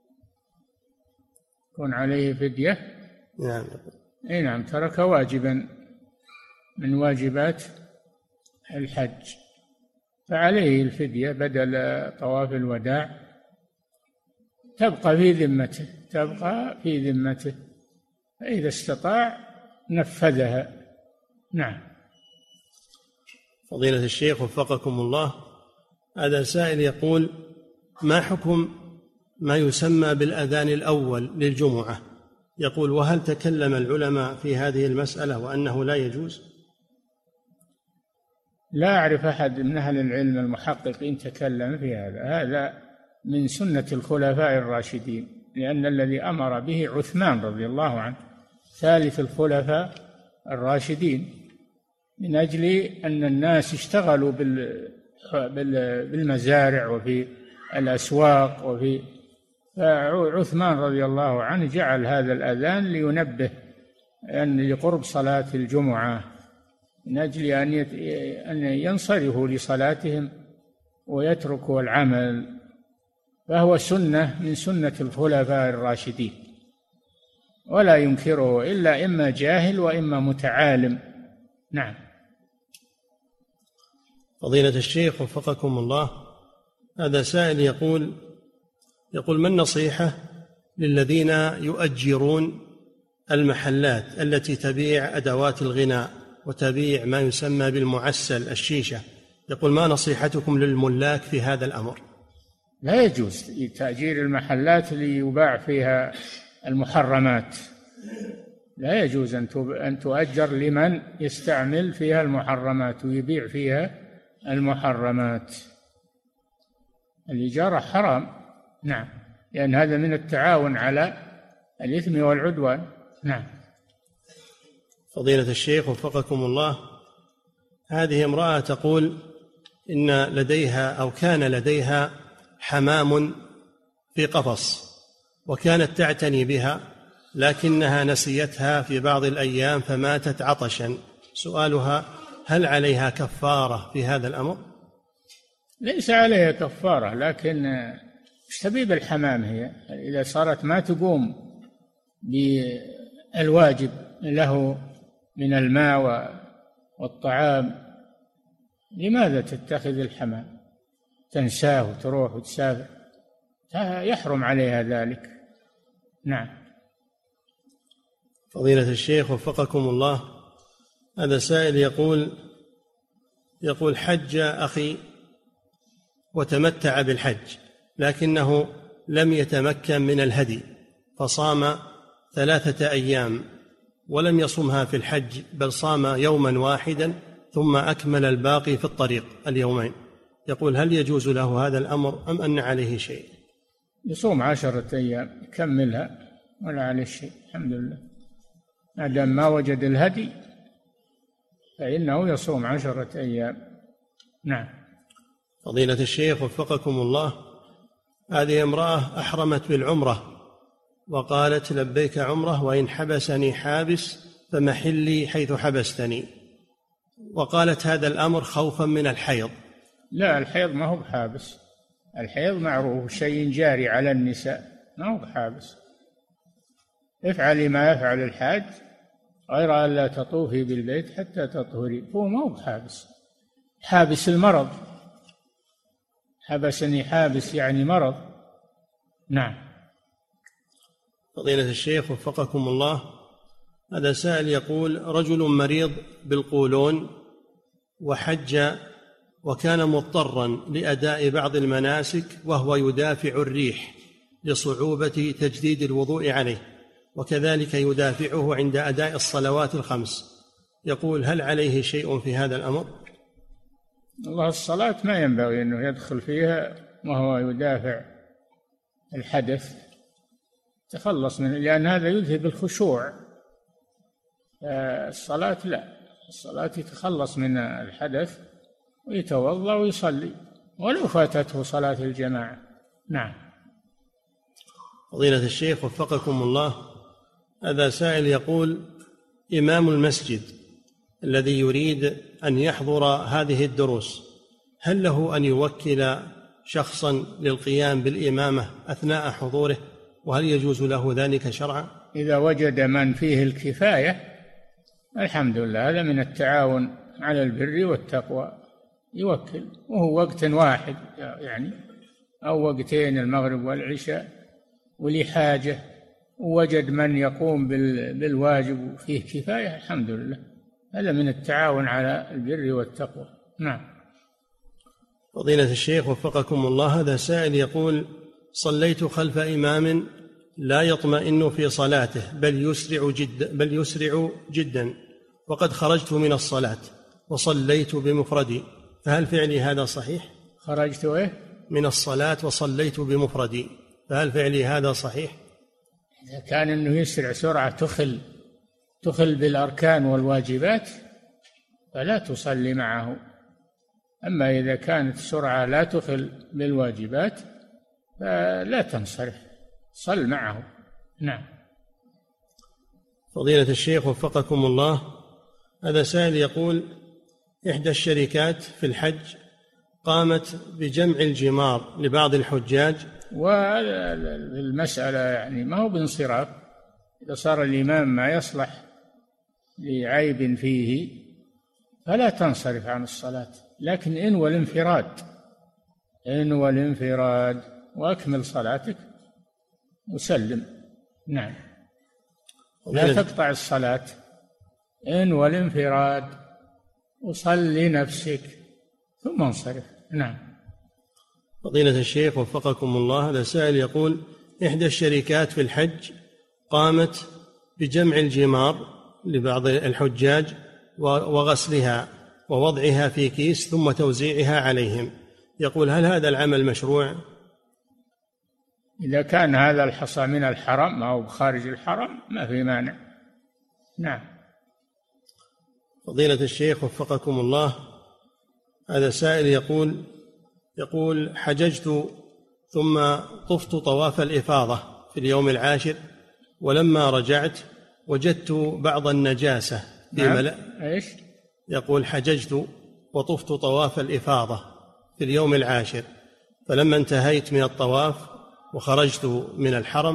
يكون عليه فدية؟ نعم. أي نعم، ترك واجبا من واجبات الحج فعليه الفدية بدل طواف الوداع، تبقى في ذمته فإذا استطاع نفذها. نعم. فضيلة الشيخ وفقكم الله، هذا سائل يقول: ما حكم ما يسمى بالأذان الأول للجمعة؟ يقول: وهل تكلم العلماء في هذه المسألة وأنه لا يجوز؟ لا أعرف أحد من أهل العلم المحققين تكلم في هذا من سنة الخلفاء الراشدين، لأن الذي أمر به عثمان رضي الله عنه ثالث الخلفاء الراشدين، من أجل أن الناس اشتغلوا بالمزارع وفي الأسواق فعثمان رضي الله عنه جعل هذا الأذان لينبه أن لقرب صلاة الجمعة، من أجل أن ينصرفوا لصلاتهم ويتركوا العمل، فهو سنة من سنة الخلفاء الراشدين، ولا ينكره إلا إما جاهل وإما متعالم. نعم. فضيلة الشيخ وفقكم الله، هذا سائل يقول: ما النصيحة للذين يؤجرون المحلات التي تبيع أدوات الغناء وتبيع ما يسمى بالمعسل الشيشة؟ يقول: ما نصيحتكم للملاك في هذا الأمر؟ لا يجوز تأجير المحلات ليباع فيها المحرمات، لا يجوز أن تؤجر لمن يستعمل فيها المحرمات ويبيع فيها المحرمات، الإجارة حرام. نعم، لأن هذا من التعاون على الإثم والعدوان. نعم. فضيلة الشيخ وفقكم الله، هذه امرأة تقول إن لديها أو كان لديها حمام في قفص وكانت تعتني بها، لكنها نسيتها في بعض الأيام فماتت عطشا. سؤالها: هل عليها كفارة في هذا الأمر؟ ليس عليها كفارة، لكن ايش تبي بالحمام؟ هي إذا صارت ما تقوم الواجب له من الماء والطعام، لماذا تتخذ الحمام تنساه وتروح وتسافر؟ يحرم عليها ذلك. نعم. فضيلة الشيخ وفقكم الله، هذا سائل يقول حج أخي وتمتع بالحج، لكنه لم يتمكن من الهدي، فصام 3 أيام ولم يصمها في الحج، بل صام يوما واحدا ثم أكمل الباقي في الطريق اليومين. يقول هل يجوز له هذا الأمر أم أن عليه شيء؟ يصوم 10 أيام يكملها ولا عليه شيء، الحمد لله، ما دام ما وجد الهدي فإنه يصوم 10 أيام. نعم. فضيلة الشيخ وفقكم الله، هذه امرأة أحرمت بالعمرة وقالت لبيك عمرة وإن حبسني حابس فمحلي حيث حبستني، وقالت هذا الأمر خوفا من الحيض. لا، الحيض ما هو بحابس، الحيض معروف شيء جاري على النساء، ما هو بحابس. افعلي ما يفعل الحاج غير أن لا تطوفي بالبيت حتى تطهري، هو ما هو بحابس، حابس المرض، حبسني حابس يعني مرض. نعم. فضيلة الشيخ وفقكم الله، هذا سائل يقول رجل مريض بالقولون وحج وكان مضطرا لأداء بعض المناسك وهو يدافع الريح لصعوبة تجديد الوضوء عليه، وكذلك يدافعه عند أداء الصلوات ال5، يقول هل عليه شيء في هذا الأمر؟ الله، الصلاة ما ينبغي أنه يدخل فيها وهو يدافع الحدث، تخلص منه، لأن هذا يذهب الخشوع. الصلاة لا، الصلاة يتخلص من الحدث ويتوضأ ويصلي ولو فاتته صلاة الجماعة. نعم. فضيلة الشيخ وفقكم الله، هذا سائل يقول إمام المسجد الذي يريد أن يحضر هذه الدروس هل له أن يوكل شخصا للقيام بالإمامة أثناء حضوره، وهل يجوز له ذلك شرعا؟ إذا وجد من فيه الكفاية الحمد لله، هذا من التعاون على البر والتقوى، يوكل وهو وقت واحد يعني أو وقتين، المغرب والعشاء، ولحاجة ووجد من يقوم بالواجب وفيه كفاية الحمد لله، هذا من التعاون على البر والتقوى. نعم. فضيلة الشيخ وفقكم الله، هذا سائل يقول صليت خلف إمام لا يطمئن في صلاته بل يسرع جدا وقد خرجت من الصلاة وصليت بمفردي، فهل فعلي هذا صحيح؟ خرجت من الصلاة وصليت بمفردي، فهل فعلي هذا صحيح؟ إذا كان أنه يسرع سرعة تخل بالأركان والواجبات فلا تصلي معه، أما إذا كانت السرعة لا تخل بالواجبات فلا تنصرف، صل معه. نعم. فضيلة الشيخ وفقكم الله، هذا سائل يقول إحدى الشركات في الحج قامت بجمع الجمار لبعض الحجاج، والمسألة يعني ما هو بانصراف، إذا صار الإمام ما يصلح لعيب فيه فلا تنصرف عن الصلاة، لكن إن والانفراد وأكمل صلاتك وسلم. نعم. لا تقطع الصلاة، إن والانفراد وصل لنفسك ثم انصرف. نعم. فضيلة الشيخ وفقكم الله، هذا سائل يقول إحدى الشركات في الحج قامت بجمع الجمار لبعض الحجاج وغسلها ووضعها في كيس ثم توزيعها عليهم، يقول هل هذا العمل مشروع؟ إذا كان هذا الحصى من الحرم أو خارج الحرم ما في مانع. نعم. فضيلة الشيخ وفقكم الله، هذا سائل يقول حججت ثم طفت طواف الإفاضة في اليوم 10، ولما رجعت وجدت بعض النجاسة في إيش؟ يقول حججت وطفت طواف الإفاضة في اليوم 10، فلما انتهيت من الطواف وخرجت من الحرم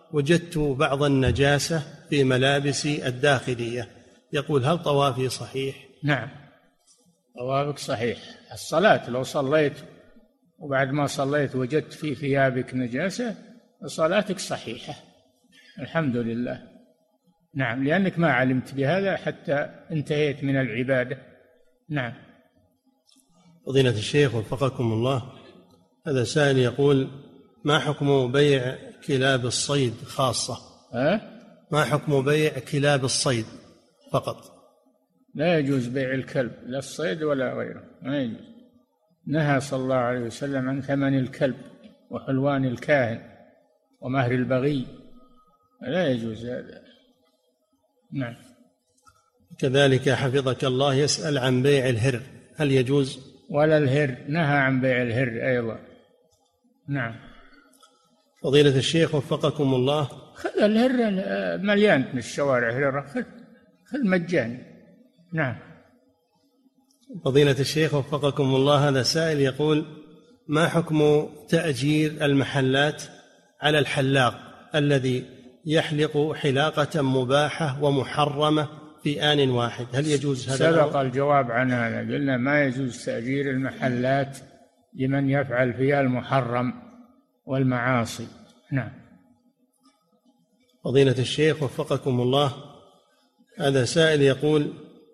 وجدت بعض النجاسة في ملابسي الداخلية، يقول هل طوافي صحيح؟ نعم، طوافك صحيح. الصلاة لو صليت وبعد ما صليت وجدت في ثيابك نجاسة صلاتك صحيحة الحمد لله. نعم، لأنك ما علمت بهذا حتى انتهيت من العبادة. نعم. فضيلة الشيخ وفقكم الله، هذا سائل يقول ما حكم بيع كلاب الصيد خاصة؟ ما حكم بيع كلاب الصيد فقط؟ لا يجوز بيع الكلب، لا الصيد ولا غيره، ما يجوز. نهى صلى الله عليه وسلم عن ثمن الكلب وحلوان الكاهن ومهر البغي، لا يجوز هذا. نعم. كذلك حفظك الله يسأل عن بيع الهر، هل يجوز؟ ولا الهر، نهى عن بيع الهر أيضا. نعم. فضيلة الشيخ وفقكم الله، خذ الهر مليان من الشوارع هر، خذ مجاني. نعم. فضيلة الشيخ وفقكم الله، هذا سائل يقول ما حكم تأجير المحلات على الحلاق الذي يحلق حلاقة مباحة ومحرمة في آن واحد، هل يجوز هذا؟ سبق الجواب عن هذا، قلنا ما يجوز تأجير المحلات لمن يفعل فيها المحرم والمعاصي. نعم. فضيلة الشيخ وفقكم الله، هذا سائل يقول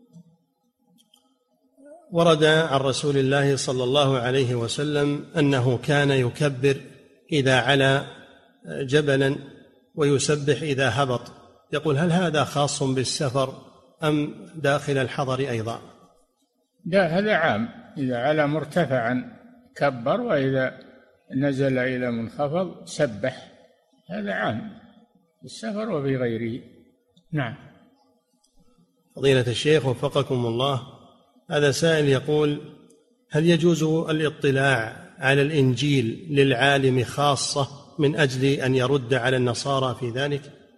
ورد عن رسول الله صلى الله عليه وسلم أنه كان يكبر إذا علا جبلا ويسبح إذا هبط، يقول هل هذا خاص بالسفر أم داخل الحضر أيضا؟ لا، هذا عام، إذا علا مرتفعا كبر وإذا نزل إلى منخفض سبح، هذا عام في السفر وفي غيره. نعم. فضيلة الشيخ وفقكم الله، هذا سائل يقول هل يجوز الاطلاع على الإنجيل للعالم خاصة من أجل أن يرد على النصارى في ذلك؟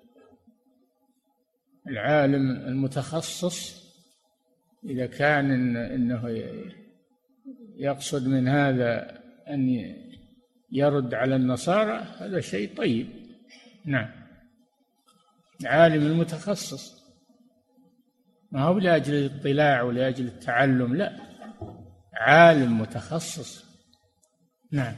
العالم المتخصص إذا كان إنه يقصد من هذا أن يرد على النصارى هذا شيء طيب. نعم. العالم المتخصص، ما هو لأجل الاطلاع ولأجل التعلم، لا، عالم متخصص. نعم.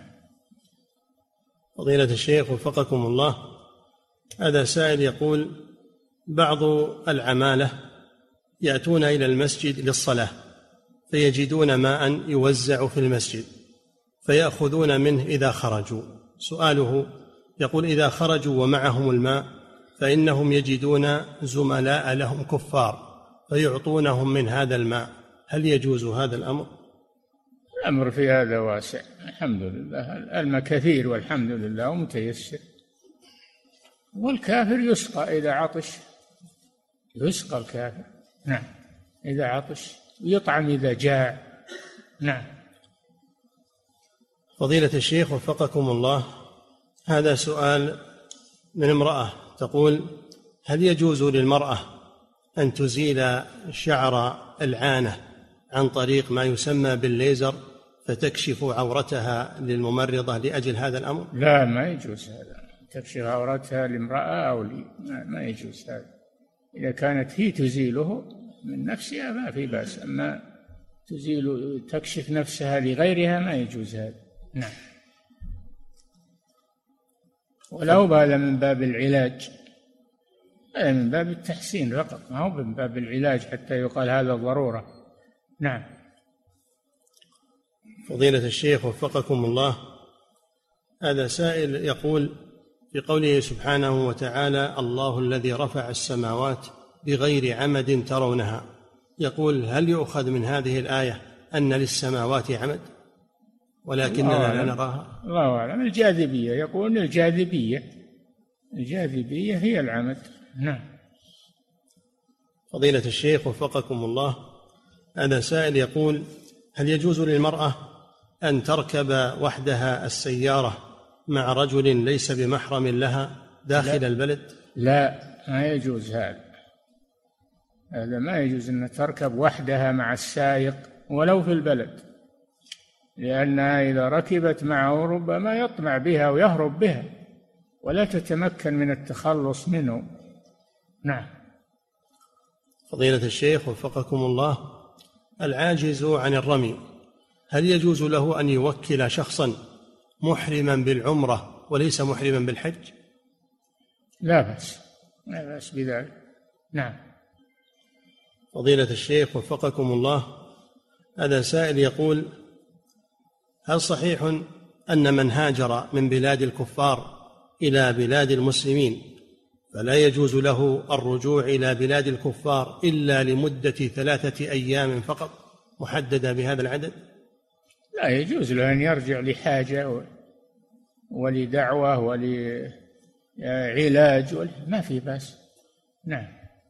فضيلة الشيخ وفقكم الله، هذا سائل يقول بعض العمالة يأتون إلى المسجد للصلاة فيجدون ماء يوزع في المسجد فيأخذون منه إذا خرجوا، سؤاله يقول إذا خرجوا ومعهم الماء فإنهم يجدون زملاء لهم كفار فيعطونهم من هذا الماء، هل يجوز هذا الأمر؟ الأمر في هذا واسع الحمد لله، الماء كثير والحمد لله ومتيسر، والكافر يسقى إذا عطش، يسقى الكافر. نعم، إذا عطش، يطعم إذا جاع. نعم. فضيلة الشيخ وفقكم الله، هذا سؤال من امرأة تقول هل يجوز للمرأة أن تزيل شعر العانة عن طريق ما يسمى بالليزر فتكشف عورتها للممرضة لأجل هذا الأمر؟ لا، ما يجوز هذا، تكشف عورتها لامرأة أو ما يجوز هذا. إذا كانت هي تزيله من نفسها ما في بأس، أما تكشف نفسها لغيرها ما يجوز هذا. نعم. ولو هذا من باب العلاج، هذا من باب التحسين فقط، ما هو من باب العلاج حتى يقال هذا ضرورة. نعم. فضيلة الشيخ وفقكم الله، هذا سائل يقول في قوله سبحانه وتعالى الله الذي رفع السماوات بغير عمد ترونها، يقول هل يؤخذ من هذه الآية أن للسماوات عمد ولكننا لا نراها؟ الله أعلم. الجاذبية، يقول الجاذبية هي العمد. نعم. فضيلة الشيخ وفقكم الله، هذا سائل يقول هل يجوز للمرأة أن تركب وحدها السيارة مع رجل ليس بمحرم لها داخل البلد؟ لا، ما يجوز هذا ما يجوز أن تركب وحدها مع السائق ولو في البلد، لأنها إذا ركبت معه ربما يطمع بها ويهرب بها، ولا تتمكن من التخلص منه. نعم. فضيلة الشيخ وفقكم الله، العاجز عن الرمي هل يجوز له أن يوكل شخصا محرما بالعمرة وليس محرما بالحج؟ لا بأس، لا بأس بذلك. نعم. فضيلة الشيخ وفقكم الله، هذا سائل يقول: هل صحيح أن من هاجر من بلاد الكفار إلى بلاد المسلمين فلا يجوز له الرجوع إلى بلاد الكفار إلا لمدة 3 أيام فقط محددة بهذا العدد؟ لا يجوز له أن يرجع لحاجة ولدعوة ولعلاج، ما في بأس. نعم.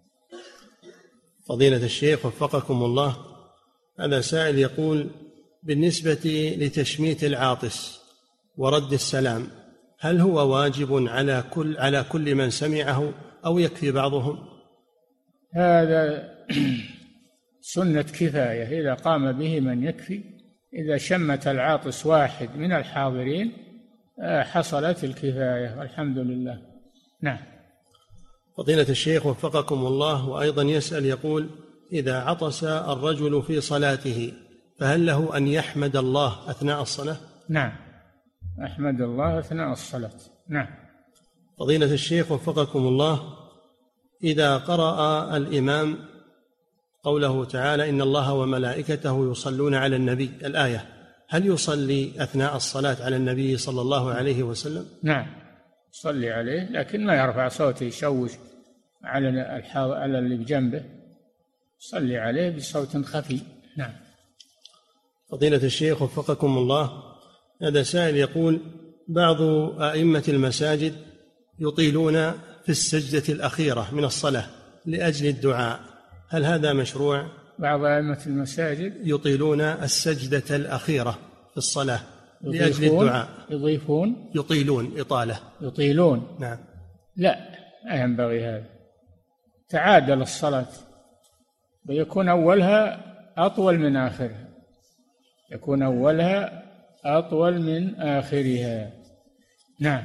فضيلة الشيخ وفقكم الله، هذا سائل يقول: بالنسبة لتشميت العاطس ورد السلام هل هو واجب على كل من سمعه أو يكفي بعضهم؟ هذا سنة كفاية، إذا قام به من يكفي. إذا شمت العاطس واحد من الحاضرين حصلت الكفاية والحمد لله. نعم. فضيلة الشيخ وفقكم الله، وأيضا يسأل يقول: إذا عطس الرجل في صلاته فهل له أن يحمد الله أثناء الصلاة؟ نعم، أحمد الله أثناء الصلاة. نعم. فضيلة الشيخ وفقكم الله، إذا قرأ الإمام قوله تعالى: إن الله وملائكته يصلون على النبي، الآية، هل يصلي أثناء الصلاة على النبي صلى الله عليه وسلم؟ نعم، يصلي عليه، لكن ما يرفع صوته يشوش على اللي بجنبه، يصلي عليه بصوت خفي. نعم. فضيلة الشيخ وفقكم الله، هذا سائل يقول: بعض أئمة المساجد يطيلون في السجدة الأخيرة من الصلاة لأجل الدعاء، هل هذا مشروع؟ بعض أئمة المساجد يطيلون السجدة الأخيرة في الصلاة لأجل الدعاء. يطيلون إطالة. نعم. لا ينبغي هذا، تعادل الصلاة ويكون أولها أطول من آخرها، يكون أولها أطول من آخرها. نعم.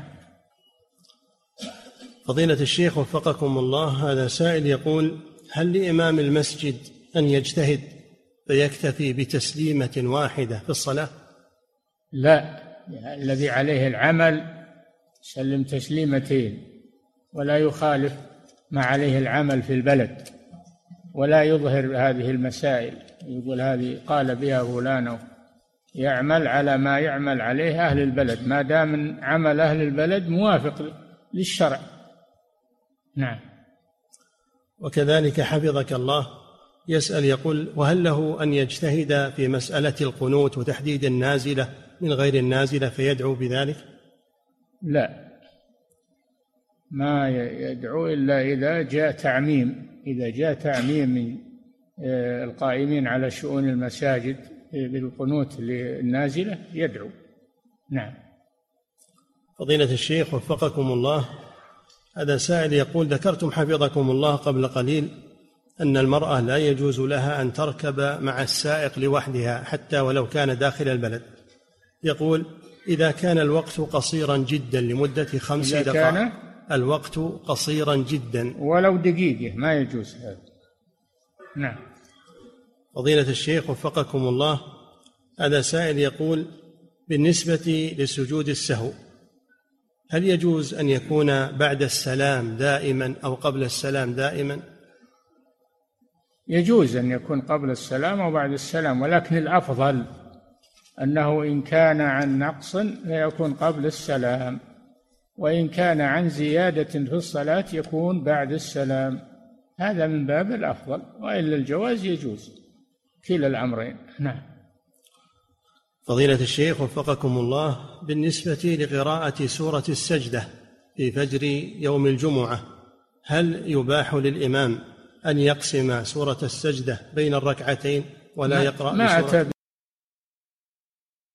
فضيلة الشيخ وفقكم الله، هذا سائل يقول: هل لإمام المسجد أن يجتهد فيكتفي بتسليمة واحدة في الصلاة؟ لا، الذي عليه العمل سلم تسليمتين، ولا يخالف ما عليه العمل في البلد، ولا يظهر هذه المسائل، يقول هذه قال بها فلان، يعمل على ما يعمل عليه أهل البلد، ما دام عمل أهل البلد موافق للشرع. نعم. وكذلك حفظك الله يسأل يقول: وهل له أن يجتهد في مسألة القنوت وتحديد النازلة من غير النازلة فيدعو بذلك؟ لا، ما يدعو إلا إذا جاء تعميم من القائمين على شؤون المساجد بالقنوت للنازلة يدعو. نعم. فضيلة الشيخ وفقكم الله، هذا سائل يقول: ذكرتم حفظكم الله قبل قليل أن المرأة لا يجوز لها أن تركب مع السائق لوحدها حتى ولو كان داخل البلد. يقول: إذا كان الوقت قصيرا جدا لمدة 5 دقائق، كان الوقت قصيرا جدا ولو دقيقة ما يجوز هذا. نعم. فضيلة الشيخ وفقكم الله، هذا سائل يقول: بالنسبة لسجود السهو هل يجوز أن يكون بعد السلام دائما أو قبل السلام دائما؟ يجوز أن يكون قبل السلام أو بعد السلام، ولكن الأفضل أنه إن كان عن نقص فيكون قبل السلام، وإن كان عن زيادة في الصلاة يكون بعد السلام، هذا من باب الأفضل، وإلا الجواز يجوز كلا الأمرين. نعم. فضيلة الشيخ وفقكم الله، بالنسبة لقراءة سورة السجدة في فجر يوم الجمعة هل يباح للإمام أن يقسم سورة السجدة بين الركعتين ولا يقرأ؟ ما أتى